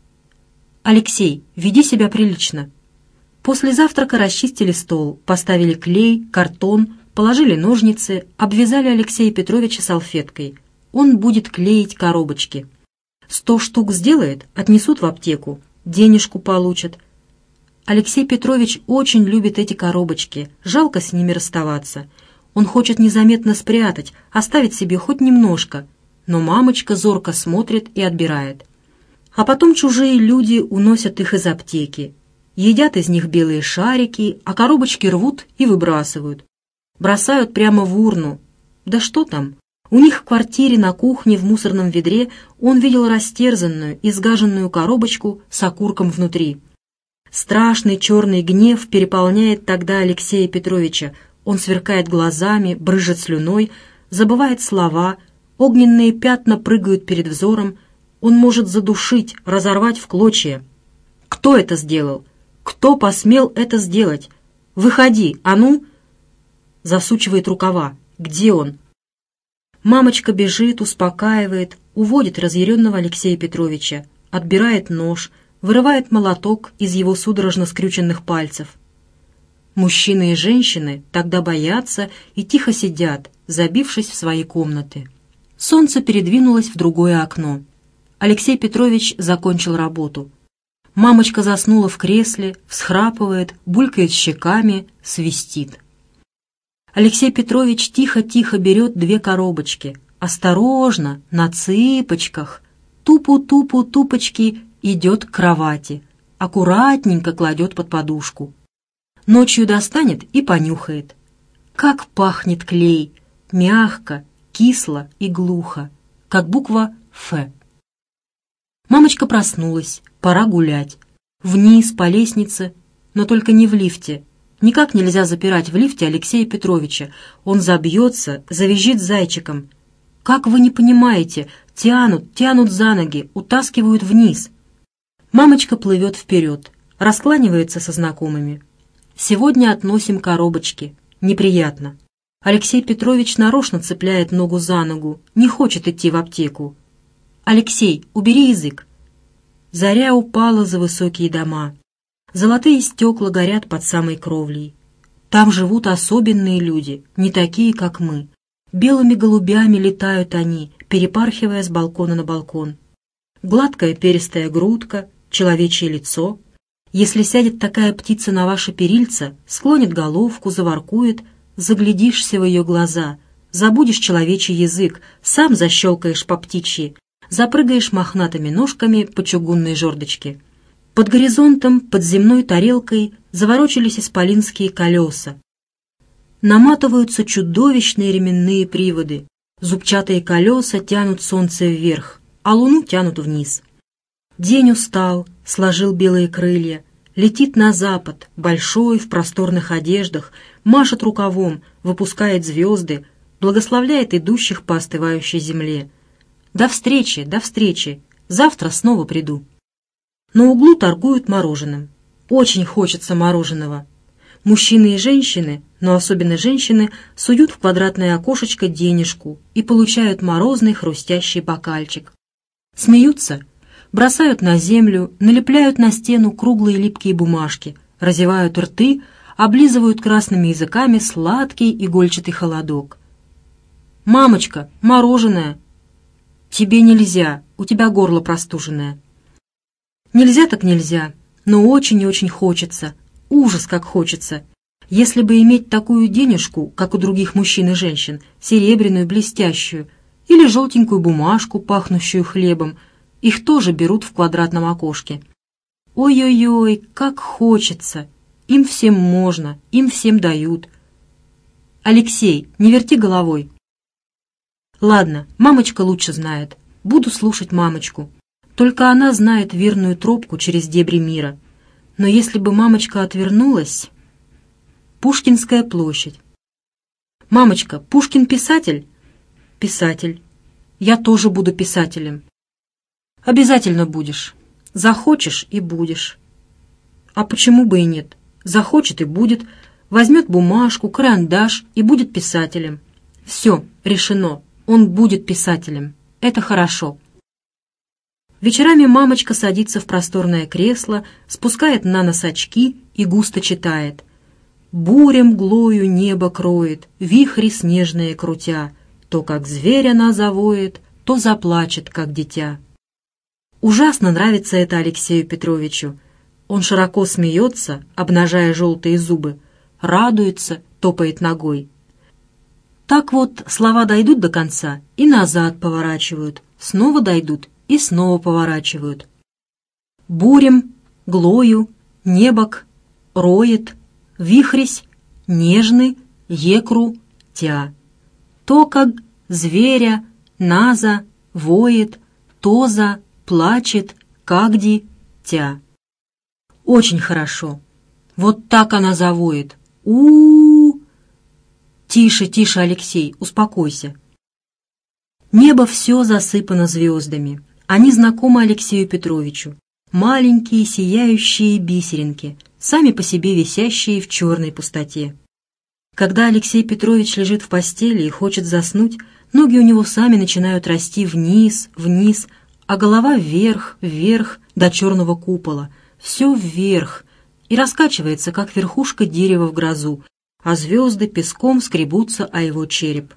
«Алексей, веди себя прилично». После завтрака расчистили стол, поставили клей, картон, положили ножницы, обвязали Алексея Петровича салфеткой. Он будет клеить коробочки. 100 штук сделает, отнесут в аптеку, денежку получат. Алексей Петрович очень любит эти коробочки, жалко с ними расставаться. Он хочет незаметно спрятать, оставить себе хоть немножко, но мамочка зорко смотрит и отбирает. А потом чужие люди уносят их из аптеки, едят из них белые шарики, а коробочки рвут и выбрасывают. Бросают прямо в урну. Да что там? У них в квартире на кухне в мусорном ведре он видел растерзанную, изгаженную коробочку с окурком внутри. Страшный черный гнев переполняет тогда Алексея Петровича. Он сверкает глазами, брызжет слюной, забывает слова, огненные пятна прыгают перед взором. Он может задушить, разорвать в клочья. Кто это сделал? Кто посмел это сделать? Выходи, а ну! Засучивает рукава. Где он? Мамочка бежит, успокаивает, уводит разъяренного Алексея Петровича, отбирает нож, вырывает молоток из его судорожно скрюченных пальцев. Мужчины и женщины тогда боятся и тихо сидят, забившись в свои комнаты. Солнце передвинулось в другое окно. Алексей Петрович закончил работу. Мамочка заснула в кресле, всхрапывает, булькает щеками, свистит. Алексей Петрович тихо-тихо берет 2 коробочки. Осторожно, на цыпочках, тупу-тупу-тупочки идет к кровати. Аккуратненько кладет под подушку. Ночью достанет и понюхает. Как пахнет клей! Мягко, кисло и глухо, как буква «Ф». Мамочка проснулась, пора гулять. Вниз по лестнице, но только не в лифте. Никак нельзя запирать в лифте Алексея Петровича. Он забьется, завизжит зайчиком. Как вы не понимаете, тянут за ноги, утаскивают вниз. Мамочка плывет вперед, раскланивается со знакомыми. Сегодня относим коробочки. Неприятно. Алексей Петрович нарочно цепляет ногу за ногу, не хочет идти в аптеку. «Алексей, убери язык!» Заря упала за высокие дома. Золотые стекла горят под самой кровлей. Там живут особенные люди, не такие, как мы. Белыми голубями летают они, перепархивая с балкона на балкон. Гладкая перистая грудка, человечье лицо. Если сядет такая птица на ваше перильце, склонит головку, заворкует, заглядишься в ее глаза, забудешь человечий язык, сам защелкаешь по птичьи, запрыгаешь мохнатыми ножками по чугунной жердочке. Под горизонтом, под земной тарелкой заворочились исполинские колеса. Наматываются чудовищные ременные приводы. Зубчатые колеса тянут солнце вверх, а луну тянут вниз. День устал, сложил белые крылья, летит на запад, большой, в просторных одеждах, машет рукавом, выпускает звезды, благословляет идущих по остывающей земле. До встречи, завтра снова приду. На углу торгуют мороженым. Очень хочется мороженого. Мужчины и женщины, но особенно женщины, суют в квадратное окошечко денежку и получают морозный хрустящий бокальчик. Смеются, бросают на землю, налепляют на стену круглые липкие бумажки, разевают рты, облизывают красными языками сладкий игольчатый холодок. «Мамочка, мороженое!» «Тебе нельзя, у тебя горло простуженное». «Нельзя так нельзя, но очень и очень хочется. Ужас, как хочется. Если бы иметь такую денежку, как у других мужчин и женщин, серебряную, блестящую, или желтенькую бумажку, пахнущую хлебом, их тоже берут в квадратном окошке. Ой-ой-ой, как хочется! Им всем можно, им всем дают. Алексей, не верти головой». «Ладно, мамочка лучше знает. Буду слушать мамочку. Только она знает верную тропку через дебри мира. Но если бы мамочка отвернулась...» Пушкинская площадь. «Мамочка, Пушкин писатель?» «Писатель. Я тоже буду писателем». «Обязательно будешь. Захочешь и будешь». «А почему бы и нет? Захочет и будет. Возьмет бумажку, карандаш и будет писателем. Все, решено. Он будет писателем. Это хорошо». Вечерами мамочка садится в просторное кресло, спускает на нос очки и густо читает. «Буря мглою небо кроет, вихри снежные крутя, то, как зверь она завоет, то заплачет, как дитя». Ужасно нравится это Алексею Петровичу. Он широко смеется, обнажая желтые зубы, радуется, топает ногой. Так вот, слова дойдут до конца и назад поворачивают, снова дойдут и снова поворачивают. Бурем, глою, небок, роет, вихрись, нежный, екру, тя. То, как зверя, наза, воет, тоза, плачет, кагди, тя. Очень хорошо. Вот так она завоет. У-у-у. Тише, тише, Алексей, успокойся. Небо все засыпано звездами. Они знакомы Алексею Петровичу. Маленькие сияющие бисеринки, сами по себе висящие в черной пустоте. Когда Алексей Петрович лежит в постели и хочет заснуть, ноги у него сами начинают расти вниз, вниз, а голова вверх, вверх, до черного купола. Все вверх, и раскачивается, как верхушка дерева в грозу, а звезды песком скребутся о его череп.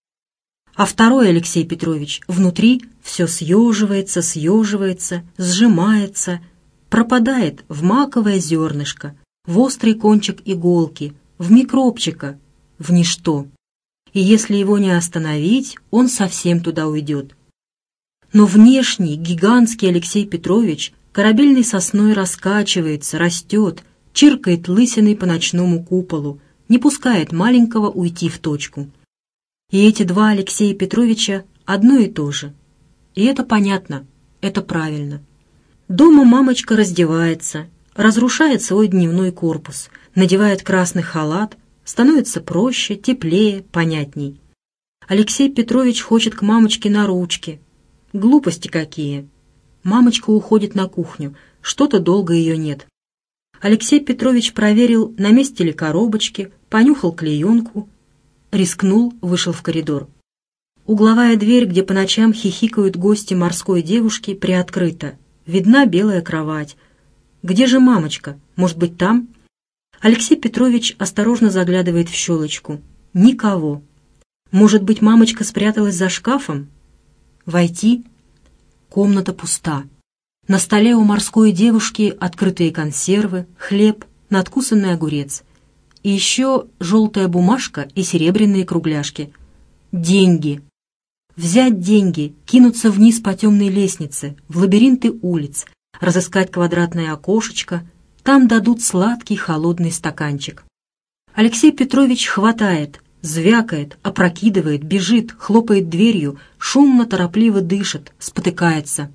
А второй Алексей Петрович внутри все съеживается, съеживается, сжимается, пропадает в маковое зернышко, в острый кончик иголки, в микробчика, в ничто. И если его не остановить, он совсем туда уйдет. Но внешний, гигантский Алексей Петрович корабельной сосной раскачивается, растет, чиркает лысиной по ночному куполу, не пускает маленького уйти в точку. И эти два Алексея Петровича одно и то же. И это понятно, это правильно. Дома мамочка раздевается, разрушает свой дневной корпус, надевает красный халат, становится проще, теплее, понятней. Алексей Петрович хочет к мамочке на ручки. Глупости какие. Мамочка уходит на кухню, что-то долго ее нет. Алексей Петрович проверил, на месте ли коробочки, понюхал клеенку, рискнул, вышел в коридор. Угловая дверь, где по ночам хихикают гости морской девушки, приоткрыта. Видна белая кровать. Где же мамочка? Может быть, там? Алексей Петрович осторожно заглядывает в щелочку. Никого. Может быть, мамочка спряталась за шкафом? Войти? Комната пуста. На столе у морской девушки открытые консервы, хлеб, надкусанный огурец. И еще желтая бумажка и серебряные кругляшки. Деньги. Взять деньги, кинуться вниз по темной лестнице, в лабиринты улиц, разыскать квадратное окошечко. Там дадут сладкий холодный стаканчик. Алексей Петрович хватает, звякает, опрокидывает, бежит, хлопает дверью, шумно, торопливо дышит, спотыкается.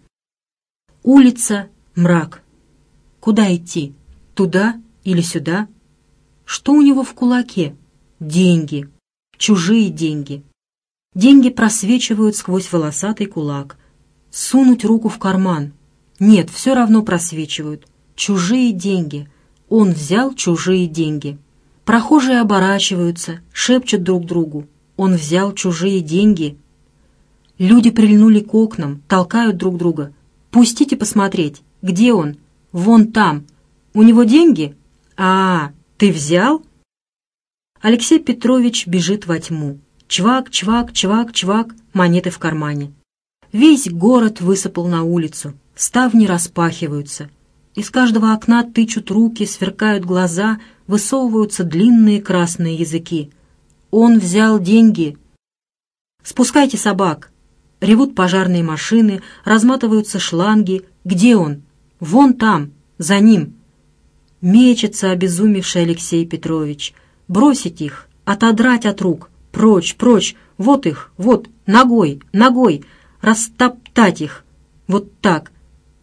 Улица, мрак. Куда идти? Туда или сюда? Что у него в кулаке? Деньги. Чужие деньги. Деньги просвечивают сквозь волосатый кулак. Сунуть руку в карман. Нет, все равно просвечивают. Чужие деньги. Он взял чужие деньги. Прохожие оборачиваются, шепчут друг другу. Он взял чужие деньги. Люди прильнули к окнам, толкают друг друга. «Пустите посмотреть. Где он? Вон там. У него деньги? А, ты взял?» Алексей Петрович бежит во тьму. Чвак, чвак, чвак, чвак, монеты в кармане. Весь город высыпал на улицу, ставни распахиваются. Из каждого окна тычут руки, сверкают глаза, высовываются длинные красные языки. Он взял деньги. «Спускайте собак!» Ревут пожарные машины, разматываются шланги. Где он? Вон там, за ним. Мечется обезумевший Алексей Петрович. Бросить их, отодрать от рук. Прочь, прочь, вот их, вот, ногой, ногой. Растоптать их. Вот так.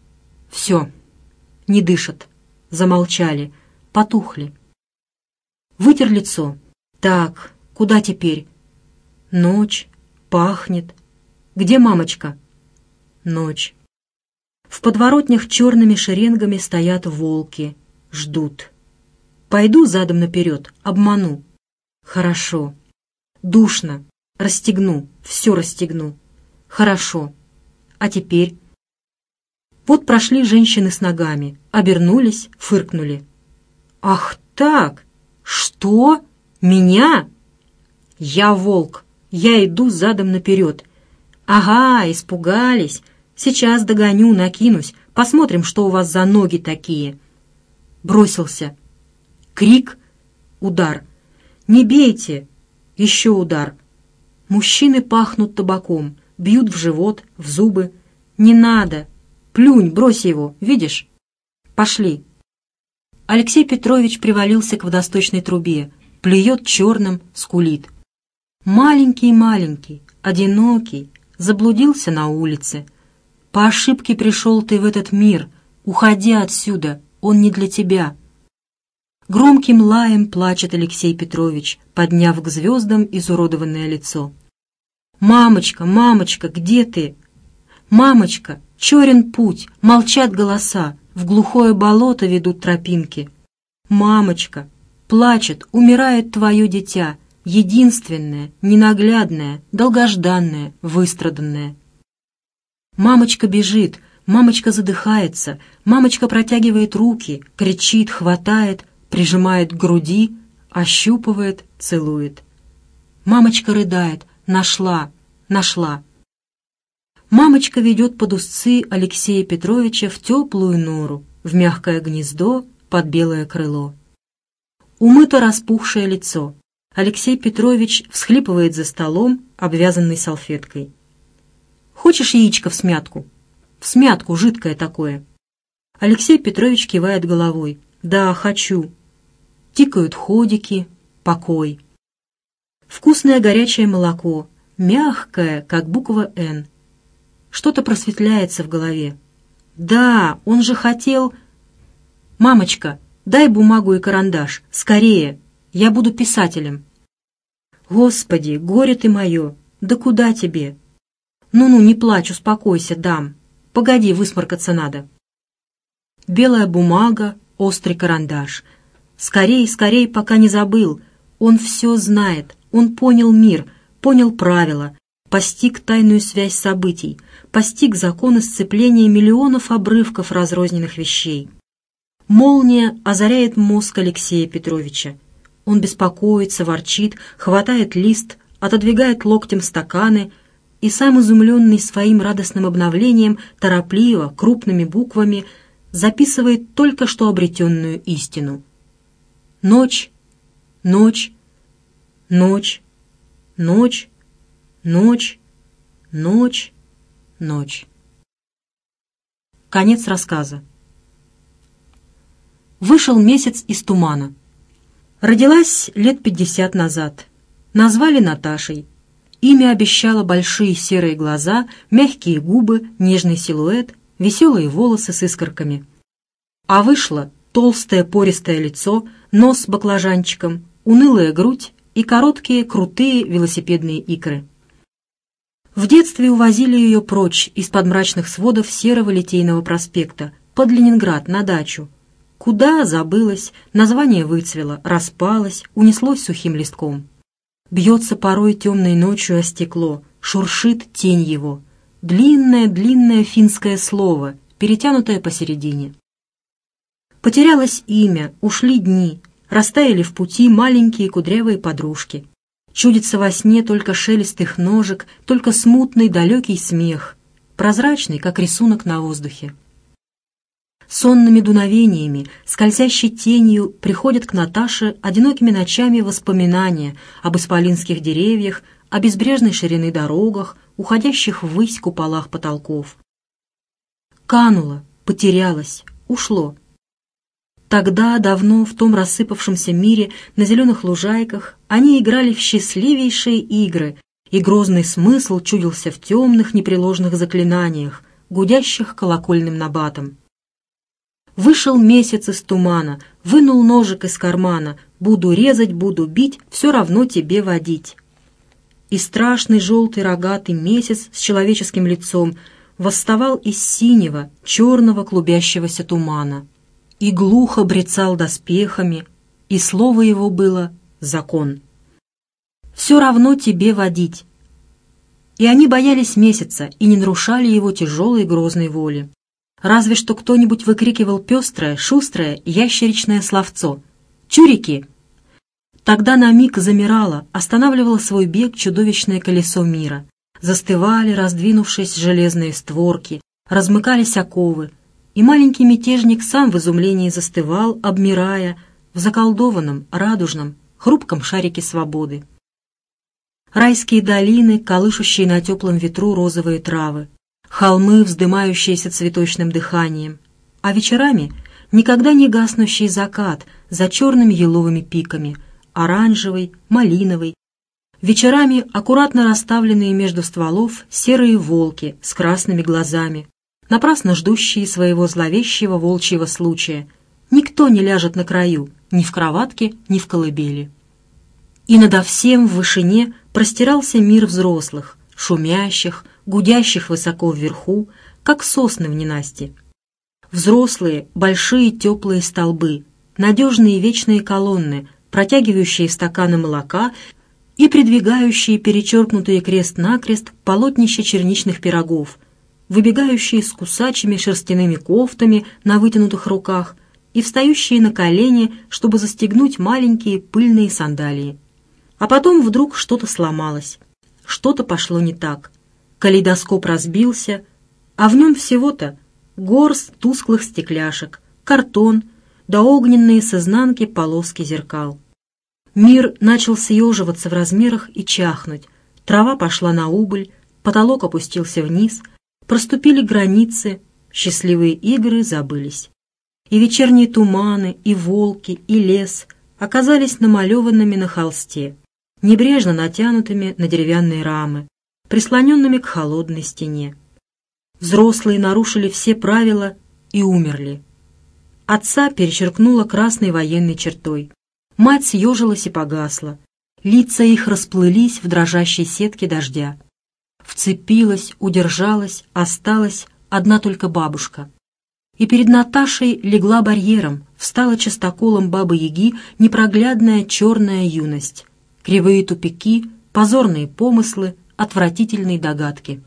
Все. Не дышат. Замолчали. Потухли. Вытер лицо. Так, куда теперь? Ночь. Пахнет. Где мамочка? Ночь. В подворотнях черными шеренгами стоят волки. Ждут. Пойду задом наперед, обману. Хорошо. Душно. Расстегну. Все расстегну. Хорошо. А теперь? Вот прошли женщины с ногами, обернулись, фыркнули. Ах так! Что? Меня? Я волк. Я иду задом наперед. Ага, испугались. Сейчас догоню, накинусь. Посмотрим, что у вас за ноги такие. Бросился. Крик. Удар. Не бейте. Еще удар. Мужчины пахнут табаком, бьют в живот, в зубы. Не надо. Плюнь, брось его, видишь? Пошли. Алексей Петрович привалился к водосточной трубе, плюет черным, скулит. Маленький-маленький, одинокий, заблудился на улице. По ошибке пришел ты в этот мир. Уходи отсюда, он не для тебя. Громким лаем плачет Алексей Петрович, подняв к звездам изуродованное лицо. «Мамочка, мамочка, где ты? Мамочка, черен путь, молчат голоса, в глухое болото ведут тропинки. Мамочка, плачет, умирает твое дитя, единственное, ненаглядное, долгожданное, выстраданное. Мамочка бежит, мамочка задыхается, мамочка протягивает руки, кричит, хватает, прижимает к груди, ощупывает, целует. Мамочка рыдает, нашла, нашла. Мамочка ведет под узцы Алексея Петровича в теплую нору, в мягкое гнездо, под белое крыло. Умыто распухшее лицо. Алексей Петрович всхлипывает за столом, обвязанный салфеткой. «Хочешь яичко в смятку?» «В смятку, жидкое такое». Алексей Петрович кивает головой. «Да, хочу». Тикают ходики, покой. Вкусное горячее молоко, мягкое, как буква «Н». Что-то просветляется в голове. «Да, он же хотел...» «Мамочка, дай бумагу и карандаш, скорее, я буду писателем». «Господи, горе ты мое, да куда тебе?» «Ну-ну, не плачь, успокойся, дам. Погоди, высморкаться надо». Белая бумага, острый карандаш. Скорей, скорей, пока не забыл. Он все знает, он понял мир, понял правила, постиг тайную связь событий, постиг законы сцепления миллионов обрывков разрозненных вещей. Молния озаряет мозг Алексея Петровича. Он беспокоится, ворчит, хватает лист, отодвигает локтем стаканы и, сам изумленный своим радостным обновлением, торопливо, крупными буквами записывает только что обретенную истину. Ночь, ночь, ночь, ночь, ночь, ночь, ночь. Конец рассказа. Вышел месяц из тумана. Родилась лет 50 назад. Назвали Наташей. Имя обещало большие серые глаза, мягкие губы, нежный силуэт, веселые волосы с искорками. А вышло толстое пористое лицо, нос с баклажанчиком, унылая грудь и короткие крутые велосипедные икры. В детстве увозили ее прочь из-под мрачных сводов Серого Литейного проспекта, под Ленинград, на дачу. Куда — забылось, название выцвело, распалось, унеслось сухим листком. Бьется порой темной ночью о стекло, шуршит тень его. Длинное-длинное финское слово, перетянутое посередине. Потерялось имя, ушли дни, растаяли в пути маленькие кудрявые подружки. Чудится во сне только шелест их ножек, только смутный далекий смех. прозрачный, как рисунок на воздухе. Сонными дуновениями, скользящей тенью приходят к Наташе одинокими ночами воспоминания об исполинских деревьях, о безбрежной ширины дорогах, уходящих ввысь куполах потолков. Кануло, потерялось, ушло. Тогда, давно, в том рассыпавшемся мире, на зеленых лужайках, они играли в счастливейшие игры, и грозный смысл чудился в темных непреложных заклинаниях, гудящих колокольным набатом. Вышел месяц из тумана, вынул ножик из кармана, буду резать, буду бить, все равно тебе водить. И страшный желтый рогатый месяц с человеческим лицом восставал из синего, черного клубящегося тумана. И глухо брецал доспехами, и слово его было «закон». «Все равно тебе водить». И они боялись месяца и не нарушали его тяжелой грозной воли. Разве что кто-нибудь выкрикивал пестрое, шустрое, ящеричное словцо «Чурики!». Тогда на миг замирало, останавливало свой бег чудовищное колесо мира. Застывали, раздвинувшись, железные створки, размыкались оковы, и маленький мятежник сам в изумлении застывал, обмирая в заколдованном, радужном, хрупком шарике свободы. Райские долины, колышущие на теплом ветру розовые травы, холмы, вздымающиеся цветочным дыханием, а вечерами никогда не гаснущий закат за черными еловыми пиками, оранжевый, малиновый, вечерами аккуратно расставленные между стволов серые волки с красными глазами, напрасно ждущие своего зловещего волчьего случая. Никто не ляжет на краю, ни в кроватке, ни в колыбели. И надо всем в вышине простирался мир взрослых, шумящих, гудящих высоко вверху, как сосны в ненастье. Взрослые, большие теплые столбы, надежные вечные колонны, протягивающие стаканы молока и придвигающие перечеркнутые крест-накрест полотнища черничных пирогов, выбегающие с кусачими шерстяными кофтами на вытянутых руках и встающие на колени, чтобы застегнуть маленькие пыльные сандалии. А потом вдруг что-то сломалось, что-то пошло не так. Калейдоскоп разбился, а в нем всего-то горсть тусклых стекляшек, картон да огненные с изнанки полоски зеркал. Мир начал съеживаться в размерах и чахнуть, трава пошла на убыль, потолок опустился вниз, проступили границы, счастливые игры забылись. И вечерние туманы, и волки, и лес оказались намалеванными на холсте, небрежно натянутыми на деревянные рамы, прислоненными к холодной стене. Взрослые нарушили все правила и умерли. Отца перечеркнула красной военной чертой. Мать съежилась и погасла. Лица их расплылись в дрожащей сетке дождя. Вцепилась, удержалась, осталась одна только бабушка. И перед Наташей легла барьером, встала частоколом Бабы-Яги непроглядная черная юность, кривые тупики, позорные помыслы, отвратительные догадки.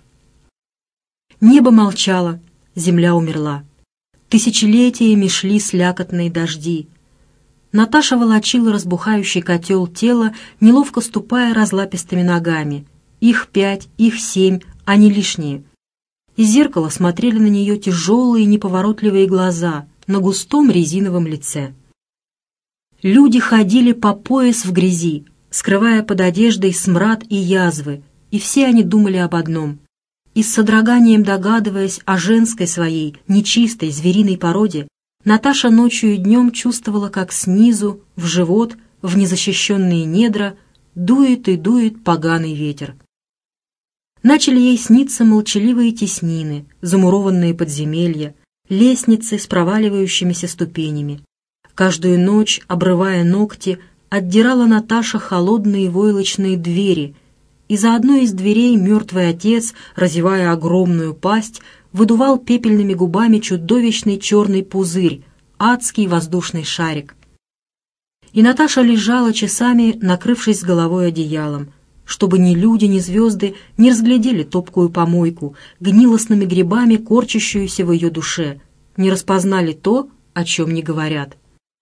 Небо молчало, земля умерла. Тысячелетиями шли слякотные дожди. Наташа волочила разбухающий котел тела, неловко ступая разлапистыми ногами. Их 5, их 7, они лишние. Из зеркала смотрели на нее тяжелые неповоротливые глаза на густом резиновом лице. Люди ходили по пояс в грязи, скрывая под одеждой смрад и язвы, и все они думали об одном. И с содроганием догадываясь о женской своей, нечистой, звериной породе, Наташа ночью и днем чувствовала, как снизу, в живот, в незащищенные недра дует и дует поганый ветер. Начали ей сниться молчаливые теснины, замурованные подземелья, лестницы с проваливающимися ступенями. Каждую ночь, обрывая ногти, отдирала Наташа холодные войлочные двери, и за одной из дверей мертвый отец, разевая огромную пасть, выдувал пепельными губами чудовищный черный пузырь, адский воздушный шарик. И Наташа лежала часами, накрывшись головой одеялом, чтобы ни люди, ни звезды не разглядели топкую помойку, гнилостными грибами корчащуюся в ее душе, не распознали то, о чем не говорят.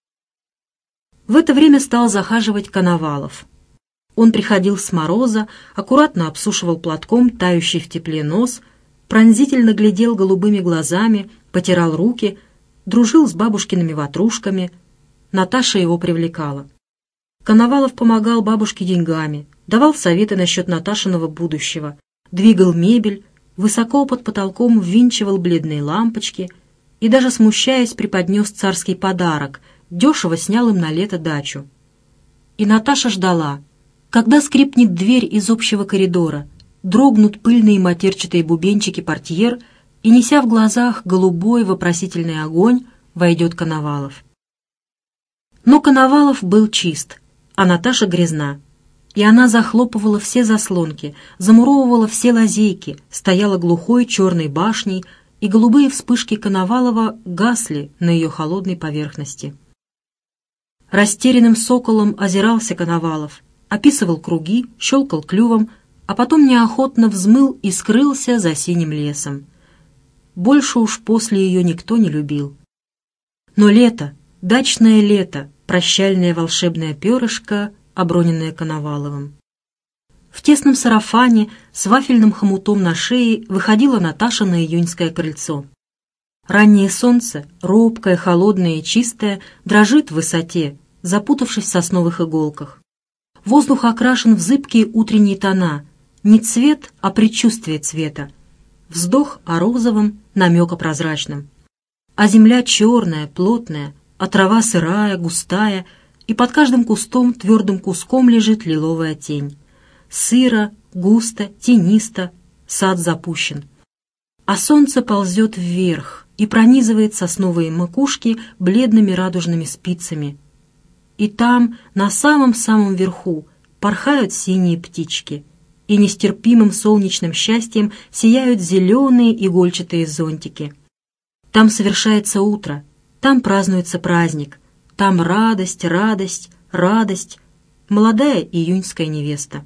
В это время стал захаживать Коновалов. Он приходил с мороза, аккуратно обсушивал платком тающий в тепле нос, пронзительно глядел голубыми глазами, потирал руки, дружил с бабушкиными ватрушками. Наташа его привлекала. Коновалов помогал бабушке деньгами, давал советы насчет Наташиного будущего, двигал мебель, высоко под потолком ввинчивал бледные лампочки и даже, смущаясь, преподнес царский подарок, дешево снял им на лето дачу. И Наташа ждала, когда скрипнет дверь из общего коридора, дрогнут пыльные матерчатые бубенчики портьер, и, неся в глазах голубой вопросительный огонь, войдет Коновалов. Но Коновалов был чист, а Наташа грязна, и она захлопывала все заслонки, замуровывала все лазейки, стояла глухой черной башней, и голубые вспышки Коновалова гасли на ее холодной поверхности. Растерянным соколом озирался Коновалов, описывал круги, щелкал клювом, а потом неохотно взмыл и скрылся за синим лесом. Больше уж после ее никто не любил. Но лето, дачное лето, прощальное волшебное перышко, оброненное Коноваловым. В тесном сарафане с вафельным хомутом на шее выходила Наташа на июньское крыльцо. Раннее солнце, робкое, холодное и чистое, дрожит в высоте, запутавшись в сосновых иголках. Воздух окрашен в зыбкие утренние тона, не цвет, а предчувствие цвета. Вздох о розовом, намек о прозрачном. А земля черная, плотная, а трава сырая, густая, и под каждым кустом твердым куском лежит лиловая тень. Сыро, густо, тенисто, сад запущен. А солнце ползет вверх и пронизывает сосновые макушки бледными радужными спицами. И там, на самом-самом верху, порхают синие птички, и нестерпимым солнечным счастьем сияют зеленые игольчатые зонтики. Там совершается утро, там празднуется праздник, там радость, радость, радость, молодая июньская невеста.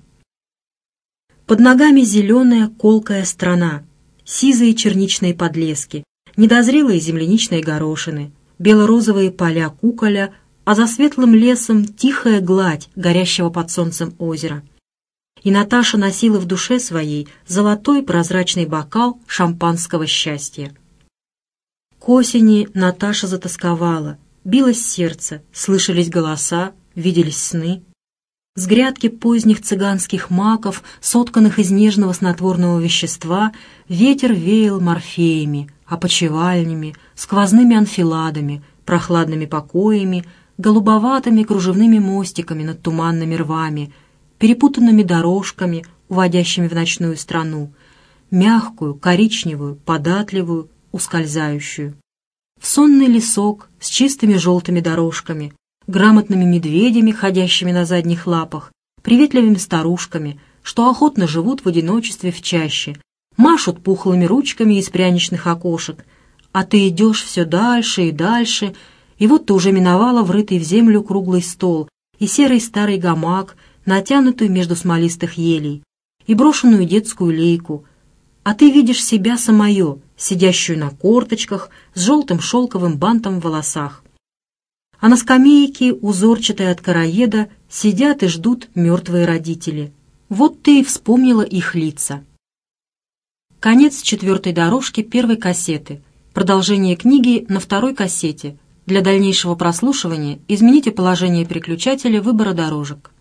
Под ногами зеленая колкая страна, сизые черничные подлески, недозрелые земляничные горошины, бело-розовые поля куколя, а за светлым лесом тихая гладь горящего под солнцем озера. И Наташа носила в душе своей золотой прозрачный бокал шампанского счастья. К осени Наташа затосковала, билось сердце, слышались голоса, виделись сны. С грядки поздних цыганских маков, сотканных из нежного снотворного вещества, ветер веял морфеями, опочивальнями, сквозными анфиладами, прохладными покоями, голубоватыми кружевными мостиками над туманными рвами, перепутанными дорожками, уводящими в ночную страну, мягкую, коричневую, податливую, ускользающую. В сонный лесок с чистыми желтыми дорожками, грамотными медведями, ходящими на задних лапах, приветливыми старушками, что охотно живут в одиночестве в чаще, машут пухлыми ручками из пряничных окошек, а ты идешь все дальше и дальше, и вот ты уже миновала врытый в землю круглый стол и серый старый гамак, натянутую между смолистых елей, и брошенную детскую лейку, а ты видишь себя самое, сидящую на корточках с желтым шелковым бантом в волосах. А на скамейке, узорчатой от короеда, сидят и ждут мертвые родители. Вот ты и вспомнила их лица. Конец 4-й дорожки 1-й кассеты. Продолжение книги на 2-й кассете. Для дальнейшего прослушивания измените положение переключателя выбора дорожек.